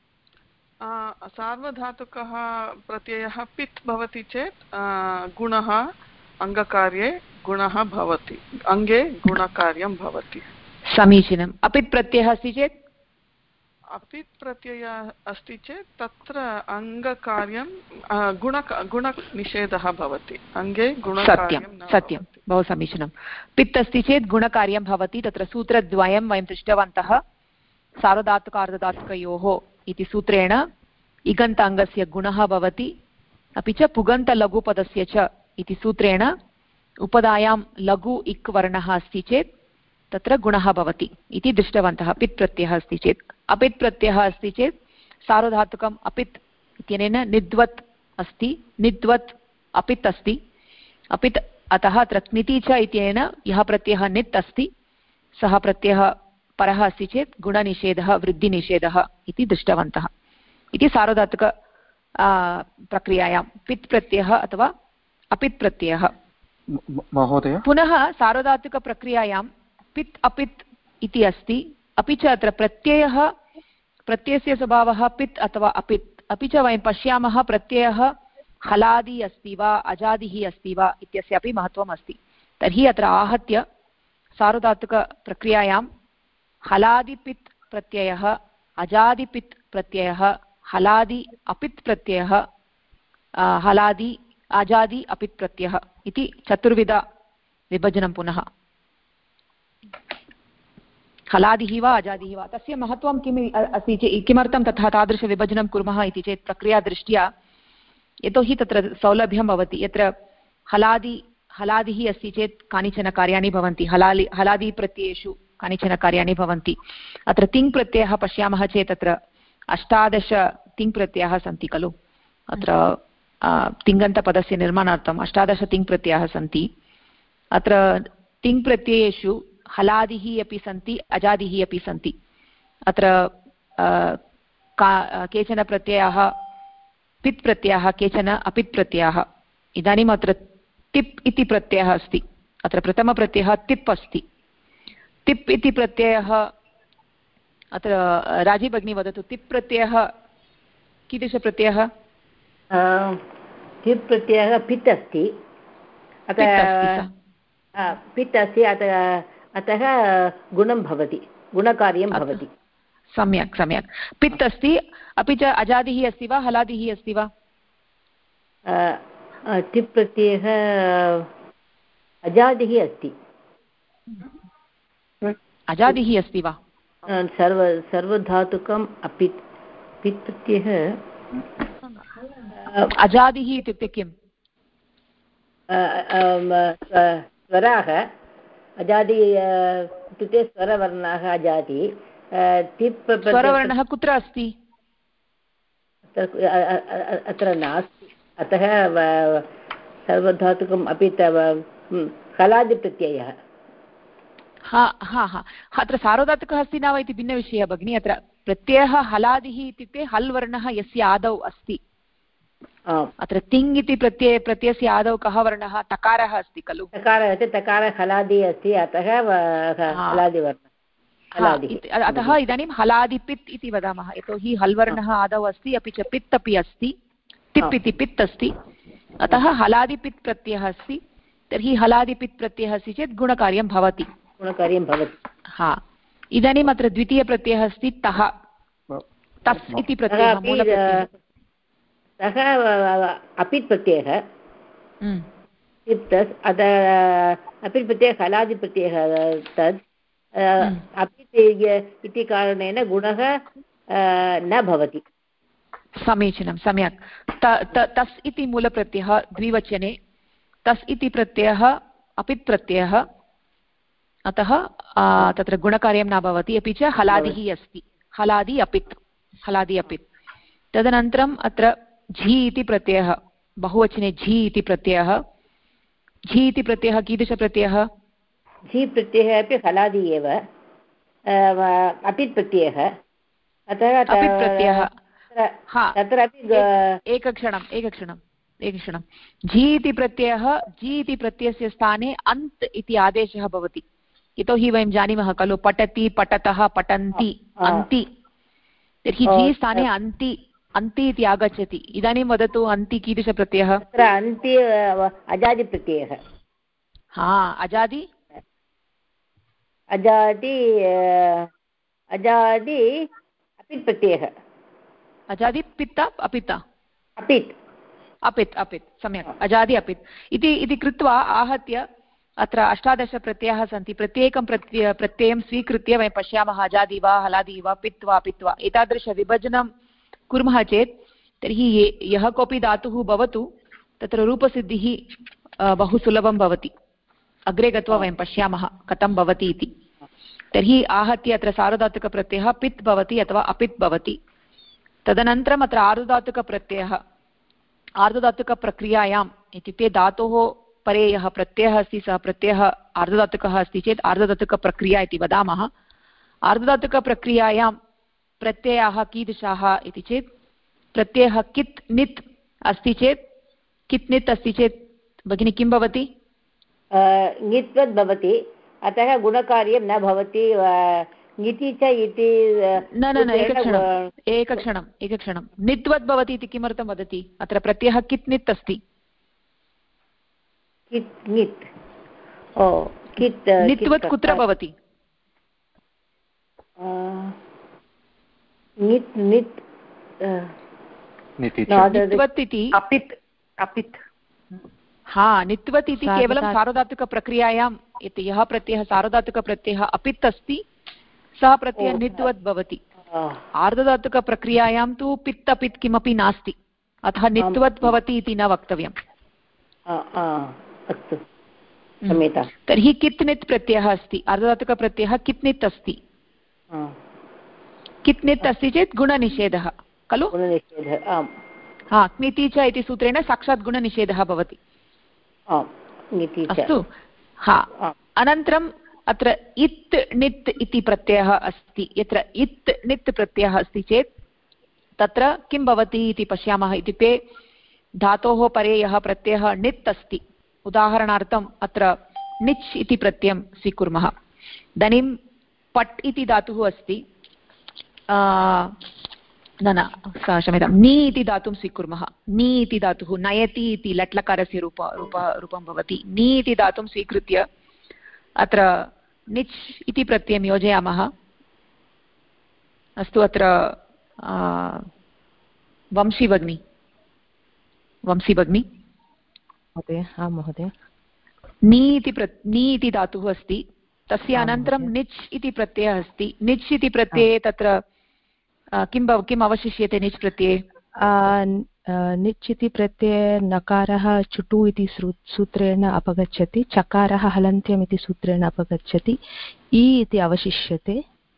सार्वधातुकः प्रत्ययः पित् भवति चेत् गुणः अङ्गकार्ये गुणः भवति, अङ्गे गुणकार्यं भवति। समीचीनम्। अपित् प्रत्ययः अस्ति चेत् अपित् प्रत्ययः अस्ति चेत् तत्र अङ्गकार्यं गुणनिषेधः भवति, अङ्गे गुणकार्यं। सत्यं, बहु समीचीनं। पित् अस्ति चेत् गुणकार्यं भवति। तत्र सूत्रद्वयं वयं दृष्टवन्तः। सार्वधातुक अर्धधातुकयोः इति सूत्रेण इगन्त अङ्गस्य गुणः भवति, अपि च पुगन्तलघुपदस्य च इति सूत्रेण उपधायां लघु इक् वर्णः अस्ति चेत् तत्र गुणः भवति इति दृष्टवन्तः। पित् प्रत्ययः अस्ति चेत्। अपित् प्रत्ययः अस्ति चेत् सार्वधातुकम् अपित् इत्यनेन निद्वत् अस्ति, निद्वत् अपित् अस्ति। अपित् अतः अत्र क्निति च इत्यनेन यः प्रत्ययः नित् अस्ति सः प्रत्ययः परः अस्ति चेत् गुणनिषेधः वृद्धिनिषेधः इति दृष्टवन्तः। इति सार्वधातुक प्रक्रियायां पित् प्रत्ययः अथवा अपित् प्रत्ययः। महोदय, पुनः सार्वधातुकप्रक्रियायां पित् अपित् इति अस्ति, अपि च अत्र प्रत्ययस्य स्वभावः पित् अथवा अपित्। अपि च वयं पश्यामः प्रत्ययः हलादि अस्ति वा अजादिः अस्ति वा इत्यस्य अपि महत्त्वम् अस्ति। तर्हि अत्र आहत्य सार्वधातुकप्रक्रियायां हलादिपित् प्रत्ययः, अजादिपित् प्रत्ययः, हलादि अपित् प्रत्ययः, हलादि अजादि अपित् प्रत्ययः इति चतुर्विध विभजनं। पुनः हलादिः वा अजादिः वा, तस्य महत्त्वं किम् अस्ति चेत् किमर्थं तथा तादृशविभजनं कुर्मः इति चेत् प्रक्रियादृष्ट्या, यतोहि तत्र सौलभ्यं भवति। यत्र हलादिः अस्ति चेत् कानिचन कार्याणि भवन्ति, हलादिप्रत्ययेषु कानिचन कार्याणि भवन्ति। अत्र तिङ् प्रत्ययः पश्यामः चेत् तत्र 18 तिङ् प्रत्ययाः सन्ति खलु। अत्र तिङन्तपदस्य निर्माणार्थम् 18 तिङ् प्रत्ययाः सन्ति। अत्र तिङ् प्रत्ययेषु हलादिः अपि सन्ति, अजादिः अपि सन्ति। अत्र केचन प्रत्ययाः पित् प्रत्ययाः, केचन अपित् प्रत्ययाः। इदानीम् अत्र तिप् इति प्रत्ययः अस्ति। अत्र प्रथमप्रत्ययः तिप् अस्ति। तिप् इति प्रत्ययः अत्र राजी भगिनी वदतु, तिप् प्रत्ययः कीदृशप्रत्ययः? तिप् प्रत्ययः पित् अस्ति, पित् अस्ति, अतः गुणं भवति, गुणकार्यं भवति। सम्यक् सम्यक्। पित् अस्ति, अपि च अजादिः अस्ति वा हलादिः अस्ति वा? तिप् प्रत्ययः अजादिः अस्ति। अजादिः अस्ति वा? सर्वधातुकम् अपित् पित् प्रत्ययः अजादिः इत्युक्ते किम्? स्वराः अजादि इत्युक्ते स्वरवर्णाः अजादि। तिप् स्वरवर्णः कुत्र अस्ति? अत्र नास्ति, अतः सर्वधातुकम् अपि हलादिप्रत्ययः। अत्र सार्वधातुकः अस्ति न वा इति भिन्नविषयः भगिनी। अत्र प्रत्ययः हलादिः इत्युक्ते हल् वर्णः यस्य आदौ अस्ति। अत्र तिङ् इति प्रत्ययस्य आदौ कः वर्णः? तकारः अस्ति खलु। तकारः अस्ति, तकारः हलादि अस्ति, अतः हलादिवर्णः। अतः इदानीं हलादिपित् इति वदामः, यतोहि हल् वर्णः आदौ अस्ति, अपि च पित् अपि अस्ति। तिप् इति पित् अस्ति, अतः हलादिपित् प्रत्ययः अस्ति। तर्हि हलादिपित् प्रत्ययः अस्ति चेत् गुणकार्यं भवति। गुणकार्यं भवति। इदानीम् अत्र द्वितीयप्रत्ययः अस्ति तः। तस् इति प्रत्ययः मूलप्रत्ययः सः अपित् प्रत्ययः अपित् प्रत्ययः हलादिप्रत्ययः तद् अपित् इति कारणेन गुणः न भवति। समीचीनं, सम्यक्। तस् इति मूलप्रत्ययः द्विवचने, तस् इति प्रत्ययः अपित् प्रत्ययः, अतः तत्र गुणकार्यं न भवति। अपि च हलादिः अस्ति, हलादि अपित्, हलादि अपित्। तदनन्तरम् अत्र झि इति प्रत्ययः, बहुवचने झि इति प्रत्ययः। झि इति प्रत्ययः कीदृशप्रत्ययः? झि प्रत्ययः अपि हलादि एव, अपित् प्रत्ययः। अतः अपित् प्रत्ययः तत्रापि एकक्षणं झि इति प्रत्ययः, झि इति प्रत्ययस्य स्थाने अन्त् इति आदेशः भवति। यतोहि वयं जानीमः खलु, पठति, पठतः, पठन्ति, अन्ति। तर्हि झि स्थाने अन्ति, अन्ति इति आगच्छति। इदानीं वदतु, अन्ति कीदृशप्रत्ययः? तत्र अन्ति अजादिप्रत्ययः। अजादि अपित् प्रत्ययः। अजादि पित्त अपित् अपित् अपित् अपित्, सम्यक्, अजादि अपित् इति कृत्वा आहत्य अत्र 18 प्रत्ययाः सन्ति। प्रत्येकं प्रत्ययं स्वीकृत्य वयं पश्यामः, अजादि वा, हलादि वा, पित् वा, अपित् वा। एतादृशविभजनं कुर्मः चेत् तर्हि यः कोऽपि धातुः भवतु, तत्र रूपसिद्धिः बहु सुलभं भवति। अग्रे गत्वा वयं पश्यामः कथं भवति इति। तर्हि आहत्य अत्र सार्वधातुकप्रत्ययः पित् भवति अथवा अपित् भवति। तदनन्तरम् अत्र आर्धधातुकप्रत्ययः, आर्धधातुकप्रक्रियायाम्, इत्युक्ते धातोः परे यः प्रत्ययः अस्ति सः प्रत्ययः आर्धधातुकः अस्ति चेत् आर्धधातुकप्रक्रिया इति वदामः। आर्धधातुकप्रक्रियायां प्रत्ययाः कीदृशाः इति चेत्, प्रत्ययः कित् नित् अस्ति चेत्, कित् नित् अस्ति चेत् भगिनी किं भवति? ङित्वद् भवति, अतः गुणकार्यं न भवति। ङिति च इति न, एकक्षणं नित्वद् भवति इति किमर्थं वदति? अत्र प्रत्ययः कित् नित् अस्ति। नित्वद् कुत्र भवति? नित्वत् इति अपित् अपित् नित्वत् इति केवलं सार्वधातुकप्रक्रियायां यः प्रत्ययः सार्वधातुकप्रत्ययः अपित् अस्ति सः प्रत्ययः नित्वत् भवति। आर्धधातुकप्रक्रियायां तु पित् अपित् किमपि नास्ति, अतः नित्वत् भवति इति न वक्तव्यम्। तर्हि कित् नित् प्रत्ययः अस्ति, आर्धधातुकप्रत्ययः कित् नित् अस्ति। कित् नित् अस्ति चेत् गुणनिषेधः खलु। क्निति च इति सूत्रेण साक्षात् गुणनिषेधः भवति। अस्तु। अनन्तरम् अत्र इत् नित् इति प्रत्ययः अस्ति। यत्र इत् नित् प्रत्ययः अस्ति चेत् तत्र किं भवति इति पश्यामः। इत्युक्ते धातोः परे यः प्रत्ययः नित् अस्ति, उदाहरणार्थम् अत्र निच् इति प्रत्ययं स्वीकुर्मः। इदानीं पट् इति धातुः अस्ति, क्षम्यतां, नि इति धातुं स्वीकुर्मः। नि इति धातुः नयति इति लट्लकारस्य रूपं भवति। नि इति धातुं स्वीकृत्य अत्र निच् इति प्रत्ययं योजयामः। अस्तु, अत्र वंशी भगिनी महोदय, नि इति धातुः अस्ति, तस्य अनन्तरं निच् इति प्रत्ययः अस्ति। निच् इति प्रत्यये तत्र किम् अवशिष्यते? निच् प्रत्यये निच् इति प्रत्यये नकारः चुटु इति सूत्रेण अपगच्छति, चकारः हलन्त्यम् इति सूत्रेण अपगच्छति, इ इति अवशिष्यते।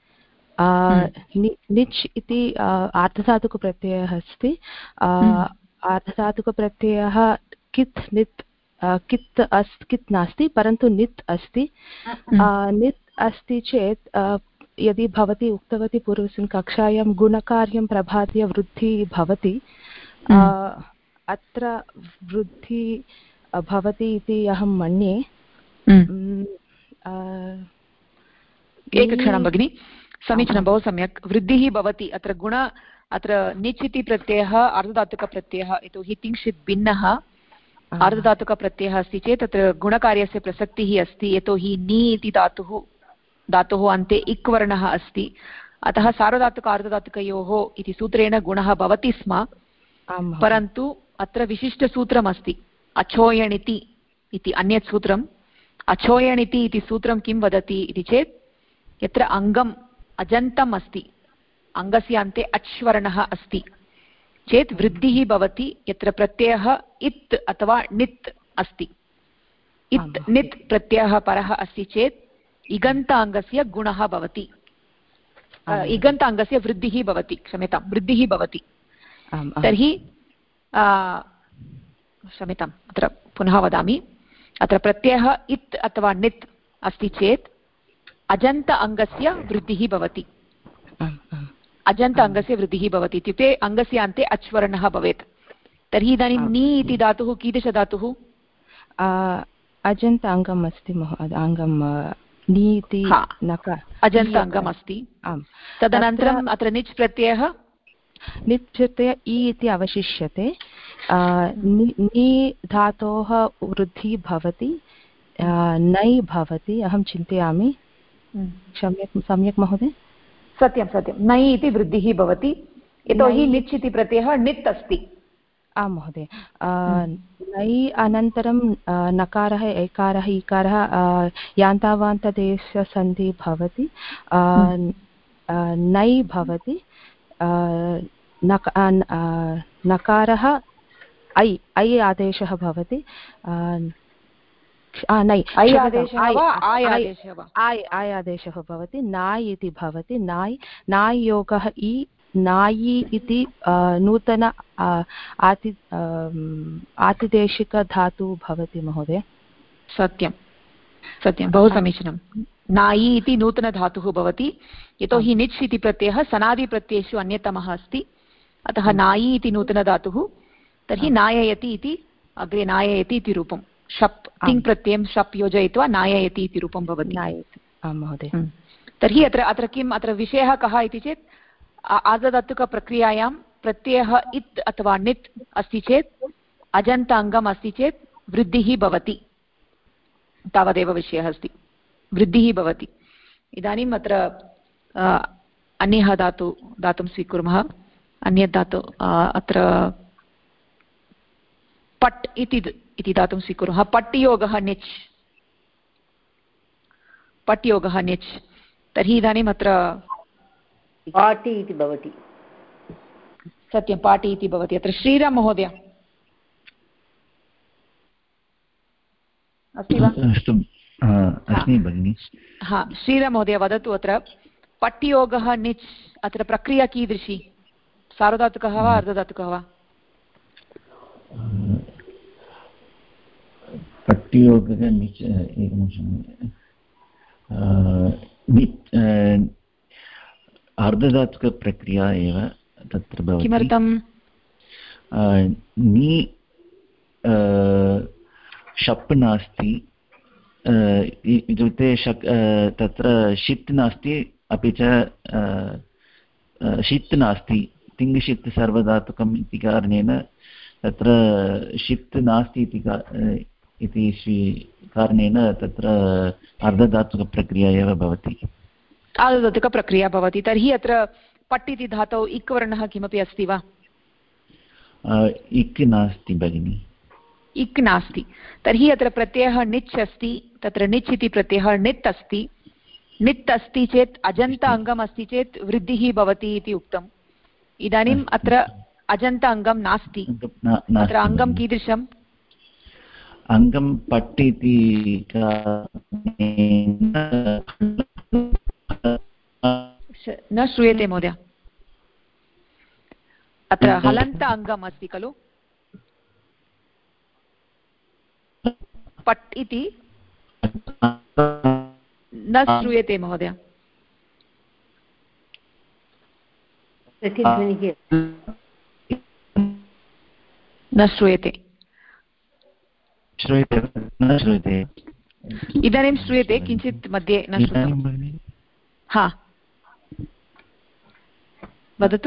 निच् इति आर्धधातुकप्रत्ययः अस्ति। आर्धधातुकप्रत्ययः कित् नित्, कित् नास्ति परन्तु नित् अस्ति। नित् अस्ति चेत् यदि भवती उक्तवती पूर्वस्मिन् कक्षायां गुणकार्यं प्रभाद्य वृद्धिः भवति, अत्र वृद्धिः भवति इति अहं मन्ये। एकक्षणं भगिनि, समीचीनं, बहु सम्यक्। वृद्धिः भवति अत्र अत्र निच् इति प्रत्ययः आर्धधातुकप्रत्ययः, यतोहि तिङ्क्षित् भिन्नः आर्धधातुकप्रत्ययः अस्ति चेत् तत्र गुणकार्यस्य प्रसक्तिः अस्ति। यतोहि नि इति धातोः अन्ते इक् वर्णः अस्ति, अतः सार्वधातुक आर्धधातुकयोः इति सूत्रेण गुणः भवति स्म, परन्तु अत्र विशिष्टसूत्रमस्ति अचोयणिति इति अन्यत् सूत्रम्। अचोयणिति इति सूत्रं किं वदति इति चेत् यत्र अङ्गम् अजन्तम् अस्ति, अङ्गस्य अन्ते अच् वर्णः अस्ति चेत् वृद्धिः भवति, यत्र प्रत्ययः इत् अथवा णित् अस्ति। इत् णित् प्रत्ययः परः अस्ति चेत् इगन्त अङ्गस्य गुणः भवति, इगन्त अङ्गस्य वृद्धिः भवति, क्षम्यतां वृद्धिः भवति। तर्हि क्षम्यताम्, अत्र पुनः वदामि, अत्र प्रत्ययः इत् अथवा णित् अस्ति चेत् अजन्त अङ्गस्य वृद्धिः भवति, अजन्त अङ्गस्य वृद्धिः भवति इत्युक्ते अङ्गस्य अन्ते अच् वर्णः भवेत्। तर्हि इदानीं नी इति धातुः कीदृशधातुः? अजन्त अङ्गम् अस्ति अङ्गं नी इति अजन्त अङ्गम् अस्ति। तदनन्तरम् अत्र निच् प्रत्ययः, निच् प्रत्यय इ इति अवशिष्यते। नी धातोः वृद्धिः भवति, नै भवति, अहं चिन्तयामि, सम्यक् महोदय? सत्यं सत्यं, नै इति वृद्धिः भवति, यतोहि निच् इति प्रत्ययः णित् अस्ति। आं महोदय। नै अनन्तरं नकारः एकारः इकारः यान्तावान्तदेशसन्धिः भवति, नै भवति, नकारः ऐ आदेशः भवति, आय आदेशः भवति, नाय् इति भवति, नाय् योगः इ, नायि इति नूतन आतिदेशिकधातुः भवति महोदय। सत्यं सत्यं, बहु समीचीनं। नायि इति नूतनधातुः भवति, यतोहि निच् इति प्रत्ययः सनादिप्रत्ययेषु अन्यतमः अस्ति, अतः नायि इति नूतनधातुः। तर्हि नाययति इति अग्रे नाययति इति रूपं, शप् तिङ् प्रत्ययं शप् योजयित्वा नाययति इति रूपं भवति। आं महोदय। तर्हि अत्र किम्, अत्र विषयः कः इति चेत् आर्धधातुकप्रक्रियायां प्रत्ययः इत् अथवा णित् अस्ति चेत् अजन्त अङ्गम् अस्ति चेत् वृद्धिः भवति, तावदेव विषयः अस्ति, वृद्धिः भवति। इदानीम् अत्र अन्यः धातुं स्वीकुर्मः, अन्यत् धातु अत्र पट् इति धातुं स्वीकुर्मः। पट्योगः निच्, पट्योगः निच्। तर्हि इदानीम् अत्र पाटि इति भवति। सत्यं, पाटि इति भवति। अत्र श्रीराम महोदय अस्ति वा? अस्मि भगिनि। हा, श्रीराम महोदय वदतु, अत्र पट्योगः निच् अत्र प्रक्रिया कीदृशी, सार्वधातुकः वा अर्धधातुकः वा? पट्योगः निच् एकनिमिषम्, अर्धधातुकप्रक्रिया एव तत्र भवति। किमर्थं? नी शप् नास्ति, इत्युक्ते तत्र षित् नास्ति, अपि च षित् नास्ति, तिङ्गिषित् सर्वधातुकम् इति कारणेन तत्र षित् नास्ति इति कारणेन तत्र अर्धधातुकप्रक्रिया एव भवति। अर्धधातुकप्रक्रिया भवति। तर्हि अत्र पट् इति धातौ इक् वर्णः किमपि अस्ति वा? इक् नास्ति भगिनि। इक् नास्ति। तर्हि अत्र प्रत्ययः निच् अस्ति, तत्र निच् इति प्रत्ययः णित् अस्ति। णित् अस्ति चेत् अजन्त अङ्गम् अस्ति चेत् वृद्धिः भवति इति उक्तम्। इदानीम् अत्र अजन्त अङ्गं नास्ति, अत्र अङ्गं कीदृशम्? अङ्गं पट् इति न श्रूयते महोदय। अत्र हलन्त अङ्गम् अस्ति खलु, पट् इति न श्रूयते महोदय। न श्रूयते। इदानीं श्रूयते, किञ्चित् मध्ये न श्रुतं। हा, वदतु।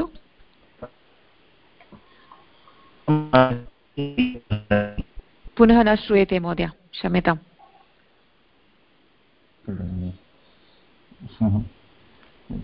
पुनः न श्रूयते महोदय, क्षम्यताम्।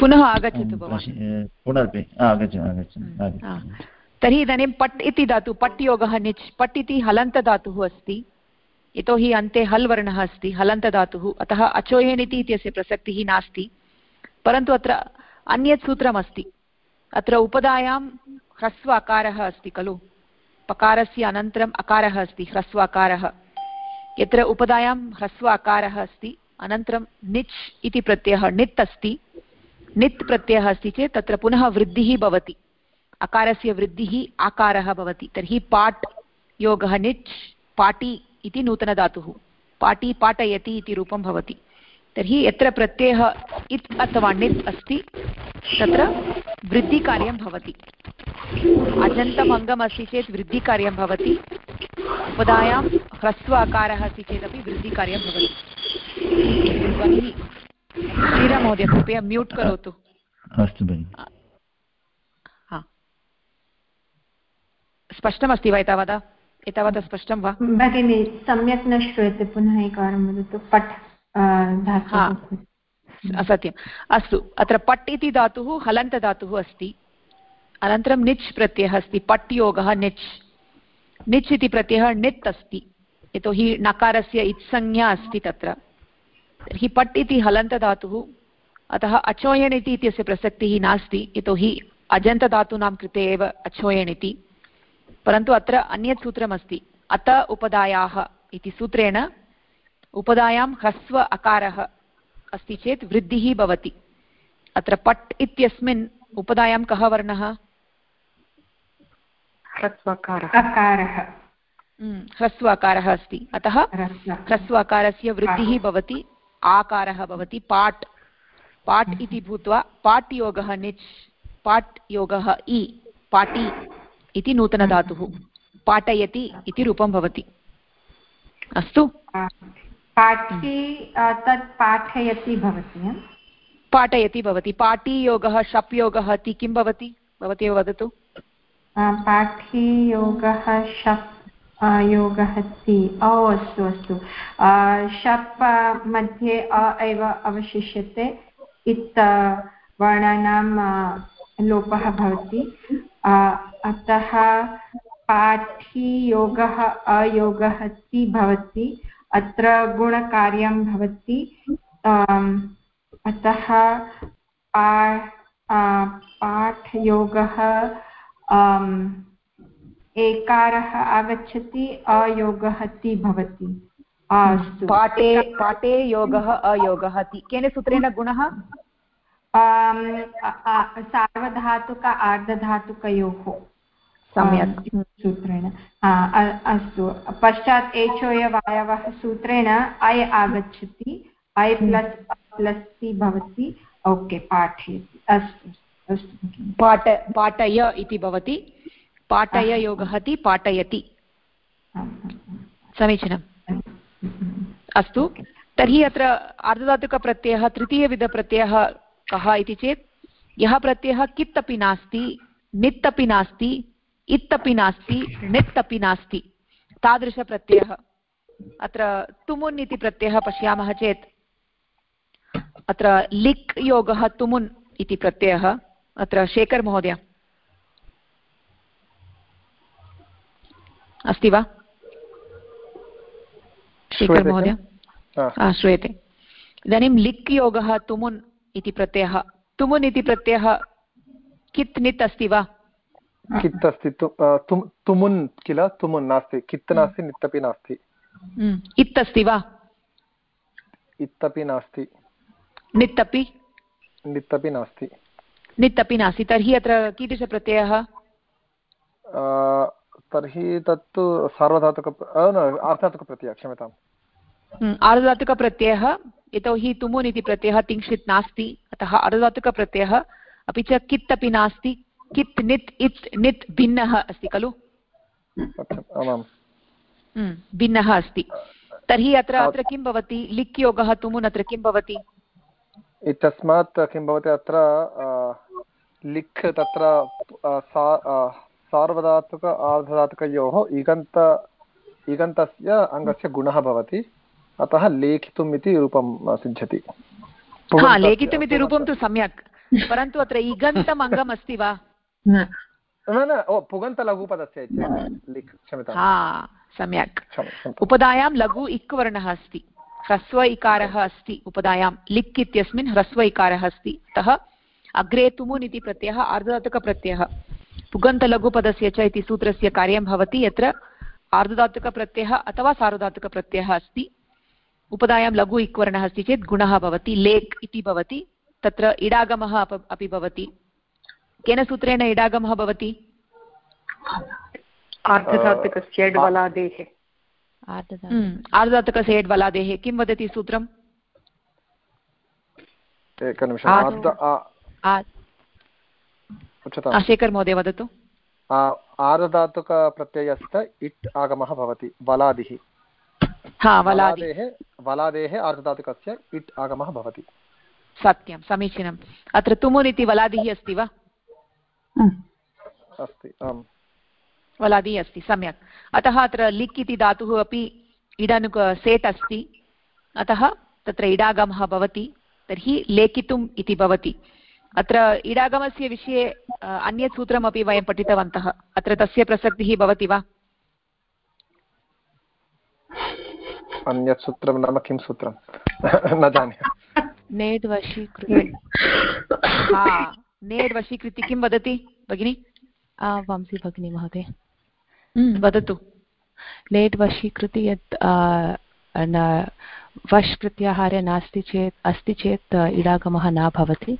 पुनः आगच्छतु पुनरपि आगच्छामि। तर्हि इदानीं पट् इति धातु, पट् योगः निच्, पट् इति हलन्तधातुः अस्ति, यतोहि अन्ते हल् वर्णः अस्ति, हलन्तधातुः, अतः अचोयेन् इत्यस्य प्रसक्तिः नास्ति। परन्तु अत्र अन्यत् सूत्रमस्ति, अत्र उपधायां ह्रस्व अकारः अस्ति खलु, पकारस्य अनन्तरम् अकारः अस्ति ह्रस्व अकारः। यत्र उपधायां ह्रस्व अकारः अस्ति अनन्तरं निच् इति प्रत्ययः नित् अस्ति, नित् प्रत्ययः अस्ति चेत् तत्र पुनः वृद्धिः भवति, अकारस्य वृद्धिः आकारः भवति। तर्हि पाट् योगः निच् पाटी इति नूतनधातुः, पाटी पाठयति इति रूपं भवति। तर्हि यत्र प्रत्ययः इत् अथवा नित् अस्ति तत्र वृद्धिकार्यं भवति। अजन्तम् अङ्गम् अस्ति चेत् वृद्धिकार्यं भवति, उपधायां ह्रस्व अकारः अस्ति चेदपि वृद्धिकार्यं भवति। ध्वनिः श्रीराममहोदय कृपया म्यूट् करोतु। अस्तु भगिनि। स्पष्टमस्ति वा एतावता स्पष्टं वा भगिनि? सम्यक् न श्रूयते, पुनः एकवारं वदतु। पट् सत्यम्, अस्तु। अत्र पट् इति धातुः हलन्तधातुः अस्ति, अनन्तरं निच् प्रत्ययः अस्ति, पट् योगः निच्। निच् इति प्रत्ययः नित् अस्ति, यतोहि नकारस्य इत्संज्ञा अस्ति तत्र। तर्हि पट् इति हलन्तधातुः, अतः अचोयन् इति इत्यस्य प्रसक्तिः नास्ति, यतोहि अजन्तधातूनां कृते एव अचोयन् इति। परन्तु अत्र अन्यत् सूत्रमस्ति, अत उपधायाः इति सूत्रेण उपधायां ह्रस्व अकारः अस्ति चेत् वृद्धिः भवति। अत्र पट् इत्यस्मिन् उपधायां कः वर्णः? ह्रस्व अकारः अस्ति, अतः ह्रस्व अकारस्य वृद्धिः भवति, आकारः भवति, पाट् पाट् इति भूत्वा पाट् योगः निच्, पाट् योगः इ, पाटी इति नूतनधातुः, पाठयति इति रूपं भवति। अस्तु, पाठी तत् पाठयति भवति, पाठयति भवति। पाटी योगः शप् योगः ति किं भवति, भवती एव वदतु। पाठी योगः शप् योगः ति, अस्तु अस्तु। शप् मध्ये एव अवशिष्यते, इत् वर्णानां लोपः भवति, अतः पाठी योगः अयोगः ति भवति, अत्र गुणकार्यं भवति। अतः पाठ योगः एकारः आगच्छति, अयोगः ति भवति। अस्तु, पाठे योगः अयोगः ति केन सूत्रेण गुणः? सार्वधातुक आर्धधातुकयोः सम्यक् सूत्रेण। अस्तु, पश्चात् एचोयवायवः सूत्रेण अय् आगच्छति, अय् प्लस् प्लस् ति भवति। ओके, पाठयति। अस्तु अस्तु, पाठय इति भवति, पाठय योगः ति पाठयति। समीचीनम्। अस्तु, तर्हि अत्र आर्धधातुकप्रत्ययः तृतीयविधप्रत्ययः कः इति चेत् यः प्रत्ययः कित् अपि नास्ति, नित् अपि नास्ति, इत् अपि नास्ति, नित् अपि नास्ति, तादृशप्रत्ययः। अत्र तुमुन् इति प्रत्ययः पश्यामः चेत् अत्र लिक् योगः तुमुन् इति प्रत्ययः। अत्र शेखर् महोदय अस्ति वा? शेखर् महोदय श्रूयते। इदानीं लिक् योगः तुमुन् इति प्रत्ययः, तुमुन् इति प्रत्ययः कित् नित् अस्ति वा? कित् अस्ति, तुमुन् किल, तुमुन् नास्ति, कित् नास्ति, नित् अपि नास्ति। इत् अस्ति वा? इत् अपि नास्ति, नित् अपि नास्ति, नित् अपि नास्ति। तर्हि अत्र कीदृशप्रत्ययः? तर्हि तत्तु सार्वधातुक आर्धधातुकप्रत्ययः, क्षम्यताम्। आर्धधातुकप्रत्ययः, यतोहि तुमुन् इति प्रत्ययः तिङ्क्षित् नास्ति, अतः आर्धधातुकप्रत्ययः। अपि च कित् अपि नास्ति, कित् नित् इत् नित् भिन्नः अस्ति खलु, भिन्नः अस्ति। तर्हि अत्र किं भवति? लिक् योगः तुमुन् अत्र किं भवति? इत्यस्मात् किं भवति, अत्र लिक् तत्र सार्वधातुक आर्धधातुकयोः इगन्तस्य अङ्गस्य गुणः भवति, अतः लेखितुम् इति रूपं सिद्ध्यति। लेखितुम् इति रूपं तु सम्यक्, परन्तु अत्र इगन्तम् अङ्गम् अस्ति वा? न पुगन्तलघुपदस्य क्षम्यतां। हा, सम्यक्। उपधायां लघु इक् वर्णः अस्ति, ह्रस्व इकारः अस्ति उपधायां। लिक् इत्यस्मिन् ह्रस्व इकारः अस्ति, अतः अग्रे तुमुन् इति प्रत्ययः आर्धधातुकप्रत्ययः। पुगन्तलघुपदस्य च इति सूत्रस्य कार्यं भवति यत्र आर्धधातुकप्रत्ययः अथवा सार्वधातुकप्रत्ययः अस्ति, उपधायां लघु इक् वर्णः अस्ति चेत् गुणः भवति, लेक् इति भवति, तत्र इडागमः अपि भवति। केन सूत्रेण इडागमः भवति? आर्धधातुकस्य वलादेः। आर्धधातुकस्य एड् वलादेः। किं वदति सूत्रम्? शेखर् महोदय वदतु। आर्धधातुकप्रत्ययस्य इट् आगमः भवति, वलादिः। वलादेः आर्धधातुकस्य इट् आगमः भवति। सत्यं, समीचीनम्। अत्र तुमुन् इति वलादिः अस्ति वा? अस्ति, आम्, वलादिः अस्ति, सम्यक्। अतः अत्र लिक् इति धातुः अपि इडानुक सेट् अस्ति, अतः तत्र इडागमः भवति, तर्हि लेखितुम् इति भवति। अत्र इडागमस्य विषये अन्यत् सूत्रमपि वयं पठितवन्तः, अत्र तस्य प्रसक्तिः भवति वा? अन्यत् सूत्रं नाम किं सूत्रं? न जाने। नेड् वशीकृति। नेड् वशीकृति किं वदति भगिनि? वंशी भगिनी महोदय वदतु। नेड् वशीकृति यत् वश् प्रत्याहारे नास्ति चेत् अस्ति चेत् इडागमः न भवति।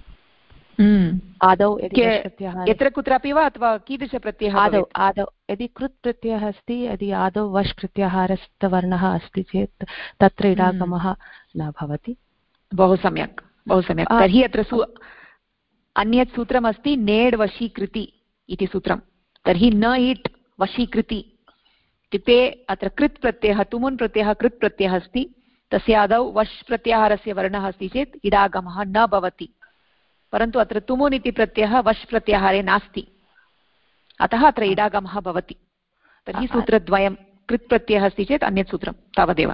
आदौ यत्र कुत्रापि वा अथवा कीदृशप्रत्ययः? आदौ यदि कृत् प्रत्ययः अस्ति, यदि आदौ वश् प्रत्याहारस्थवर्णः अस्ति चेत् तत्र इडागमः न भवति। बहु सम्यक्, बहु सम्यक्। तर्हि अत्र अन्यत् सूत्रमस्ति नेड् वशीकृति इति सूत्रं। तर्हि न इट् वशीकृति इत्युक्ते अत्र कृत् प्रत्ययः, तुमुन् प्रत्ययः कृत् प्रत्ययः अस्ति, तस्य आदौ वश् प्रत्याहारस्य वर्णः अस्ति चेत् इडागमः न भवति। परन्तु अत्र तुमुन् इति प्रत्ययः वश् प्रत्याहारे नास्ति, अतः अत्र इडागमः भवति। तर्हि सूत्रद्वयं, कृत् प्रत्ययः अस्ति चेत् अन्यत् सूत्रं, तावदेव।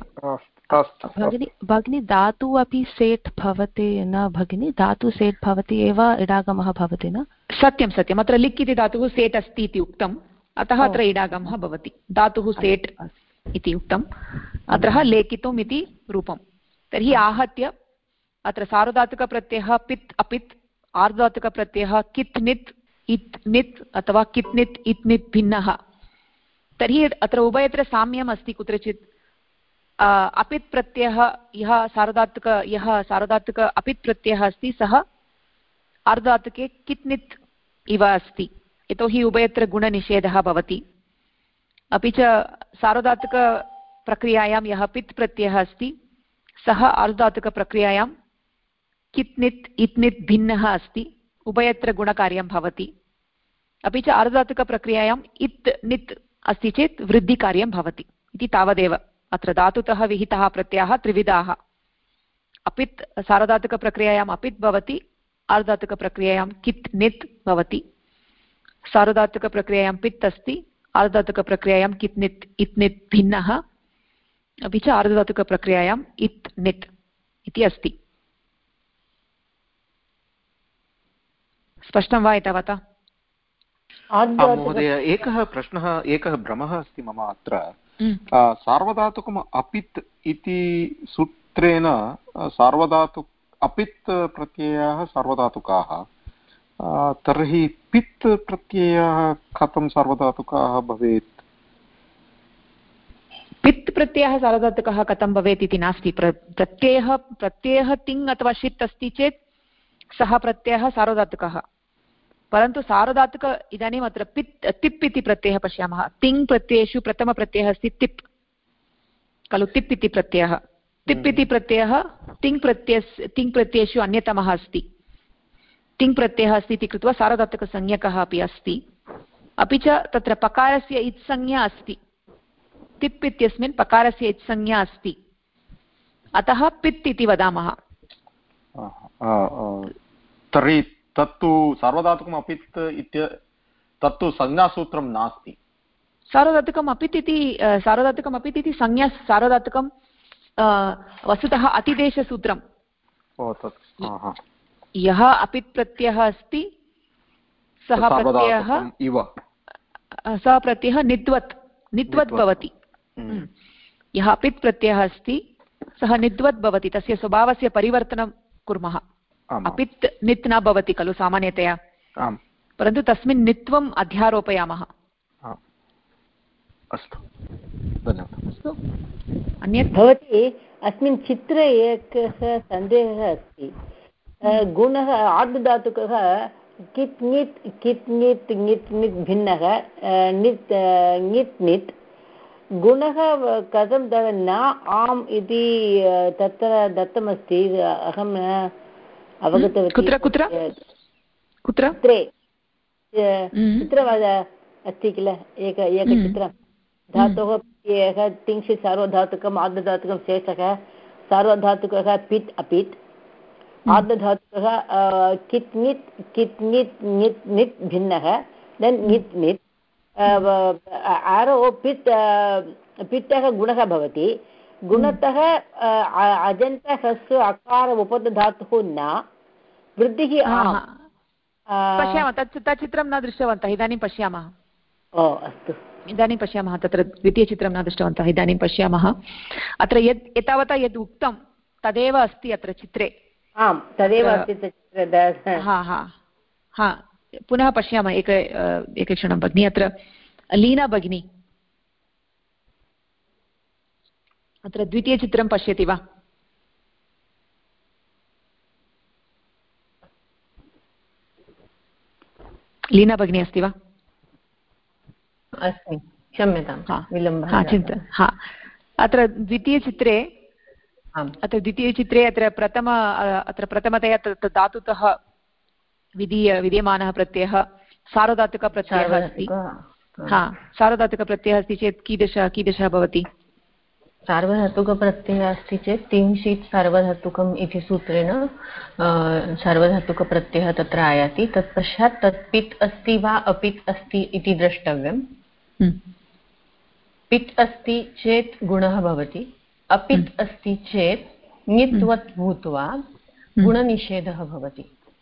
भगिनी धातु अपि सेट् भवति न भगिनी? धातु सेट् भवति एव इडागमः भवति न? सत्यं सत्यम्, अत्र लिक् इति धातुः सेट् अस्ति इति उक्तम्, अतः अत्र इडागमः भवति। धातुः सेट् इति उक्तम्, अत्र लेखितुम् इति रूपं। तर्हि आहत्य अत्र सार्वधातुकप्रत्ययः पित् अपित्, आर्धधातुकप्रत्ययः कित् नित् इत् नित् अथवा कित् नित् इत् नित् भिन्नः। तर्हि अत्र उभयत्र साम्यम् अस्ति कुत्रचित्। अपित् प्रत्ययः यः सार्वधातुक अपित् प्रत्ययः अस्ति सः आर्धधातुके कित् नित् इव अस्ति, यतोहि उभयत्र गुणनिषेधः भवति। अपि च सार्वधातुकप्रक्रियायां यः पित् प्रत्ययः अस्ति सः आर्धधातुकप्रक्रियायां कित् नित् इत् नित् भिन्नः अस्ति, उभयत्र गुणकार्यं भवति। अपि च आर्धधातुकप्रक्रियायाम् इत् नित् अस्ति चेत् वृद्धिकार्यं भवति इति तावदेव। अत्र धातुतः विहिताः प्रत्ययाः त्रिविधाः। अपित् सार्वधातुकप्रक्रियायाम् अपित् भवति, आर्धधातुकप्रक्रियायां कित् नित् भवति। सार्वधातुकप्रक्रियायां पित् अस्ति, आर्धधातुकप्रक्रियायां कित् नित् इत् नित् भिन्नः, अपि च आर्धधातुकप्रक्रियायाम् इत् नित् इति अस्ति। स्पष्टं वा एतावता? महोदय, एकः प्रश्नः, एकः भ्रमः अस्ति मम अत्र। सार्वधातुकम् अपित् इति सूत्रेण अपित् प्रत्ययाः सार्वधातुकाः, तर्हि पित् प्रत्ययः कथं सार्वधातुकः भवेत्? पित् प्रत्ययः सार्वधातुकः कथं भवेत् इति नास्ति। प्रत्ययः तिङ् अथवा षित् अस्ति चेत् सः प्रत्ययः सार्वधातुकः। परन्तु सार्वधातुक इदानीम् अत्र तिप् इति प्रत्ययः पश्यामः। तिङ् प्रत्ययेषु प्रथमप्रत्ययः अस्ति तिप् खलु, तिप् इति प्रत्ययः। तिप् इति प्रत्ययः तिङ् प्रत्ययेषु अन्यतमः अस्ति। तिङ् प्रत्ययः अस्ति इति कृत्वा सार्वधातुकसंज्ञकः अपि अस्ति। अपि च तत्र पकारस्य इत्संज्ञा अस्ति। तिप् इत्यस्मिन् पकारस्य इत्संज्ञा अस्ति, अतः पित् इति वदामः। तर्हि तत्तु सार्वधातुकम् अपित् तत्तु संज्ञासूत्रं नास्ति। सार्वधातुकम् अपित् इति संज्ञा, सार्वधातुकं वस्तुतः अतिदेशसूत्रं। यः अपित् प्रत्ययः अस्ति सः प्रत्ययः नित्वत् भवति। यः अपित् प्रत्ययः अस्ति सः नित्वत् भवति, तस्य स्वभावस्य परिवर्तनं कुर्मः। अपित् नित् न भवति खलु सामान्यतया, परन्तु तस्मिन् नित्वम् अध्यारोपयामः। अस्तु, धन्यवादः। अस्तु, अन्यत् भवति अस्मिन् चित्रे एकः सन्देहः अस्ति। गुणः आर्धधातुकः कित् ङित् कित् ङित् ङित् ङित् भिन्नः ङित् ङित् ङित् गुणः कथं न आम् इति तत्र दत्तमस्ति, अहं न अवगतवती। कुत्र कुत्र कुत्र चित्र अस्ति किल, एकचित्रं धातोः प्रत्ययः तिंशित् सार्वधातुकम् आर्धधातुकं शेषः सार्वधातुकः पित् अपित् आर्धधातुकः कित् ङित् कित् ङित् ङित् ङित् भिन्नः देन् ङित् ङित् आरो पित्तः गुणः भवति। गुणतः अजन्त ह्रस्व अकार उपधातुः न वृद्धिः पश्यामः। तत् चित्रं न दृष्टवन्तः, इदानीं पश्यामः। ओ अस्तु, इदानीं पश्यामः। तत्र द्वितीयचित्रं न दृष्टवन्तः, इदानीं पश्यामः। अत्र एतावता यद् उक्तं तदेव अस्ति अत्र चित्रे। आम्, तदेव अस्ति। पुनः पश्यामः एकक्षणं भगिनि। अत्र लीना भगिनी अत्र द्वितीयचित्रं पश्यति वा? लीना भगिनी अस्ति वा? अस्मि, क्षम्यतां विलम्बः। अत्र द्वितीयचित्रे अत्र प्रथमतया धातुतः विद्यमानः प्रत्ययः सार्वधातुकप्रत्ययः अस्ति। सार्वधातुकप्रत्ययः अस्ति चेत् कीदृशः भवति? सार्वधातुकप्रत्ययः अस्ति चेत् तिंशित् सार्वधातुकम् इति सूत्रेण सार्वधातुकप्रत्ययः तत्र आयाति। तत्पश्चात् तत् पित् अस्ति वा अपित् अस्ति इति द्रष्टव्यम्। पित् अस्ति चेत् गुणः भवति, अपित् अस्ति चेत् ङित्वत् भूत्वा गुणनिषेधः भवति।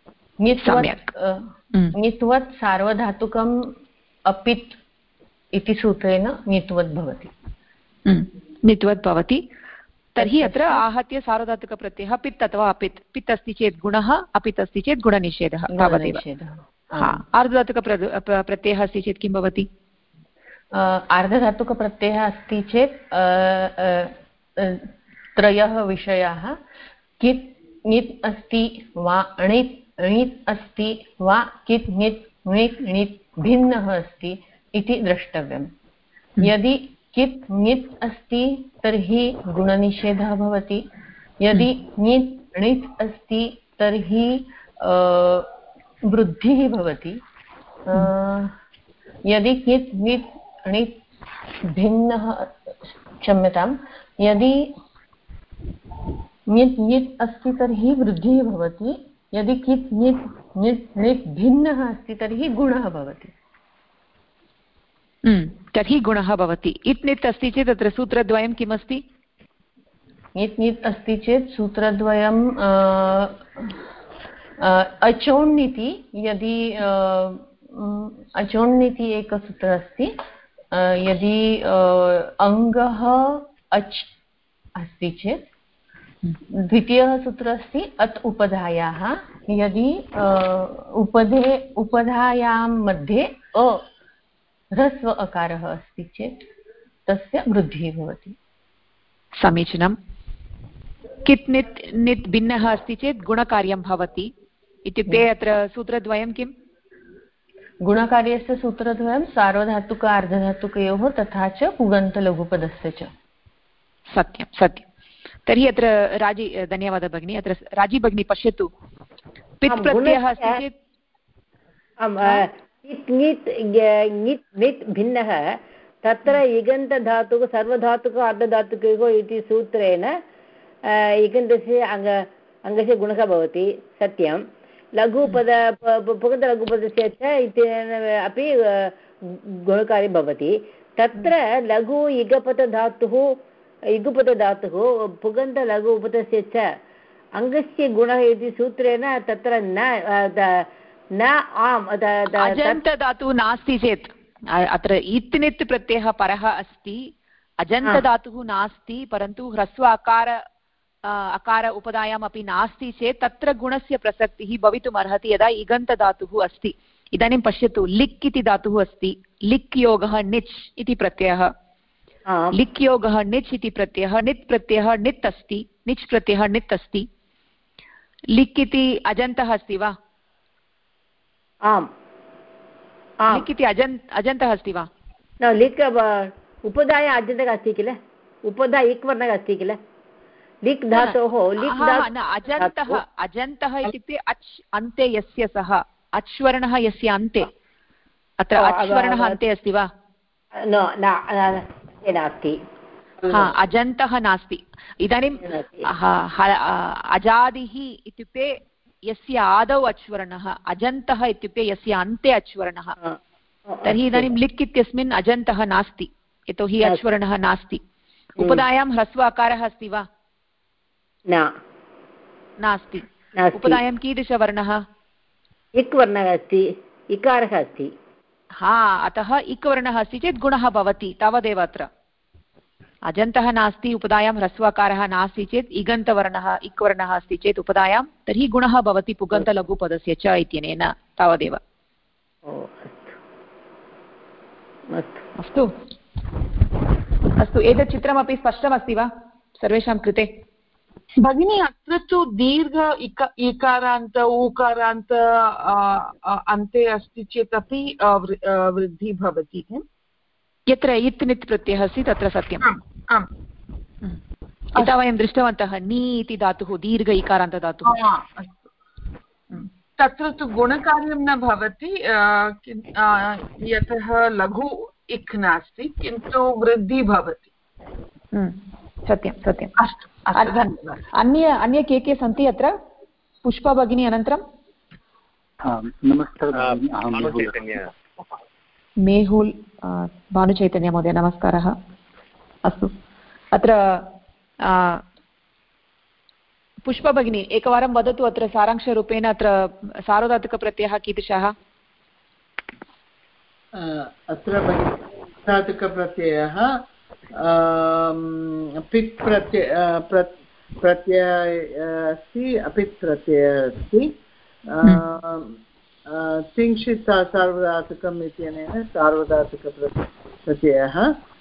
ङित्वत् सार्वधातुकम् अपित् इति सूत्रेण ङित्वत् भवति। नित्वत् भवति। तर्हि अत्र आहत्य सार्वधातुकप्रत्ययः पित् अथवा अपित्। पित् अस्ति चेत् गुणः, अपित् अस्ति चेत् गुणनिषेधः तावदेव। आर्धधातुकप्रत्ययः अस्ति चेत् किं भवति? आर्धधातुकप्रत्ययः अस्ति चेत् त्रयः विषयाः। कित् ङित् अस्ति वा णित् णित् अस्ति वा कित् ङित् णित् णित् भिन्नः अस्ति इति द्रष्टव्यम्। यदि कित् ङित् अस्ति तर्हि गुणनिषेधः भवति। यदि ङित् णित् अस्ति तर्हि वृद्धिः भवति। यदि कित् ङित् णित् भिन्नः, क्षम्यतां, यदि ङित् ङित् अस्ति तर्हि वृद्धिः भवति। यदि कित् ङित् ङित् णित् भिन्नः अस्ति तर्हि गुणः भवति। तर्हि गुणः भवति। इत् नित् अस्ति चेत् तत्र सूत्रद्वयं किमस्ति? इत् नित् अस्ति चेत् सूत्रद्वयं अचोण्णिति। यदि अचोण्णिति एकसूत्रम् अस्ति। यदि अङ्गः अच् अस्ति चेत् द्वितीयः सूत्रम् अस्ति अत् उपधायाः। यदि उपधायां मध्ये अ ह्रस्व अकारः अस्ति चेत् तस्य वृद्धिः भवति। समीचीनं। कित् नित् नित् भिन्नः अस्ति चेत् गुणकार्यं भवति। इत्युक्ते अत्र सूत्रद्वयं किम्? गुणकार्यस्य सूत्रद्वयं सार्वधातुक अर्धधातुकयोः तथा च पुगन्तलघुपदस्य च। सत्यं सत्यं। तर्हि अत्र राजी, धन्यवादः भगिनी। अत्र राजी भगिनी पश्यतु, पित् प्रत्ययः अस्ति चेत् ङित् ङित् भिन्नः, तत्र इगन्तधातुः सर्वधातुक अर्धधातुकयोः इति सूत्रेण इगन्तस्य अङ्गस्य गुणः भवति। सत्यं। लघुपद पुगन्तलघुपदस्य च इत्यनेन अपि गुणकार्यं भवति। तत्र लघु इगपदधातुः पुगन्तलघु उपदस्य च अङ्गस्य गुणः इति सूत्रेण तत्र न आम् अजन्तधातुः नास्ति चेत् अत्र इत् नित् प्रत्ययः परः अस्ति अजन्तधातुः नास्ति परन्तु ह्रस्व अकार उपधायाम् अपि नास्ति चेत् तत्र गुणस्य प्रसक्तिः भवितुम् अर्हति यदा इगन्तधातुः अस्ति। इदानीं पश्यतु लिक् इति धातुः अस्ति लिक् योगः निच् इति प्रत्ययः लिक् योगः निच् इति प्रत्ययः नित् प्रत्ययः नित् अस्ति निच् प्रत्ययः नित् अस्ति लिक् इति अजन्तः अस्ति वा? आम् लिक् इति अजन्तः अस्ति वा? लिक् उपधाय अजन्तः अस्ति किल उपधा इक् वर्णः अस्ति किल लिक् धातोः अजन्तः इत्युक्ते अच् अन्ते यस्य सः अच्वर्णः यस्य अन्ते अत्र अच्वर्णः अन्ते अस्ति वा? नास्ति अजन्तः नास्ति। इदानीम् अजादिः इत्युक्ते यस्य आदौ अच्वर्णः अजन्तः इत्युक्ते यस्य अन्ते अच्वर्णः तर्हि इदानीं लिक् इत्यस्मिन् अजन्तः नास्ति यतोहि अच्वर्णः नास्ति। उपधायां ह्रस्व अकारः अस्ति वा? नास्ति। उपधायां कीदृशवर्णः? इक् वर्णः अस्ति इकारः अस्ति। अतः इक् वर्णः अस्ति चेत् गुणः भवति तावदेव। अत्र अजन्तः नास्ति उपधायां ह्रस्वकारः नास्ति चेत् इगन्तवर्णः इक् वर्णः अस्ति चेत् उपधायां तर्हि गुणः भवति पुगन्तलघुपदस्य च इत्यनेन तावदेव। अस्तु अस्तु एतत् चित्रमपि स्पष्टमस्ति वा सर्वेषां कृते? भगिनी अत्र तु दीर्घ इकारान्त ऊकारान्त अन्ते अस्ति चेत् अपि वृद्धिः भवति। यत्र इत् नित् प्रत्ययः अस्ति तत्र सत्यम्। यथा वयं दृष्टवन्तः नी इति धातुः दीर्घ इकारान्तधातुः तत्र तु गुणकार्यं न भवति यतः लघु इक् नास्ति किन्तु वृद्धिः भवति। सत्यं सत्यम्। अस्तु अन्ये के सन्ति अत्र? पुष्पा भगिनी अनन्तरं मेहुल् भानुचैतन्य महोदय नमस्कारः। अस्तु अत्र पुष्पा भगिनी एकवारं वदतु अत्र सारांशरूपेण अत्र सार्वधातुकप्रत्ययः कीदृशः? अत्र सार्वधातुकप्रत्ययः पित् प्रत्ययः अस्ति अपित् प्रत्ययः अस्ति तिंशित् सार्वधातुकम् इत्यनेन सार्वधातुकप्रत्ययः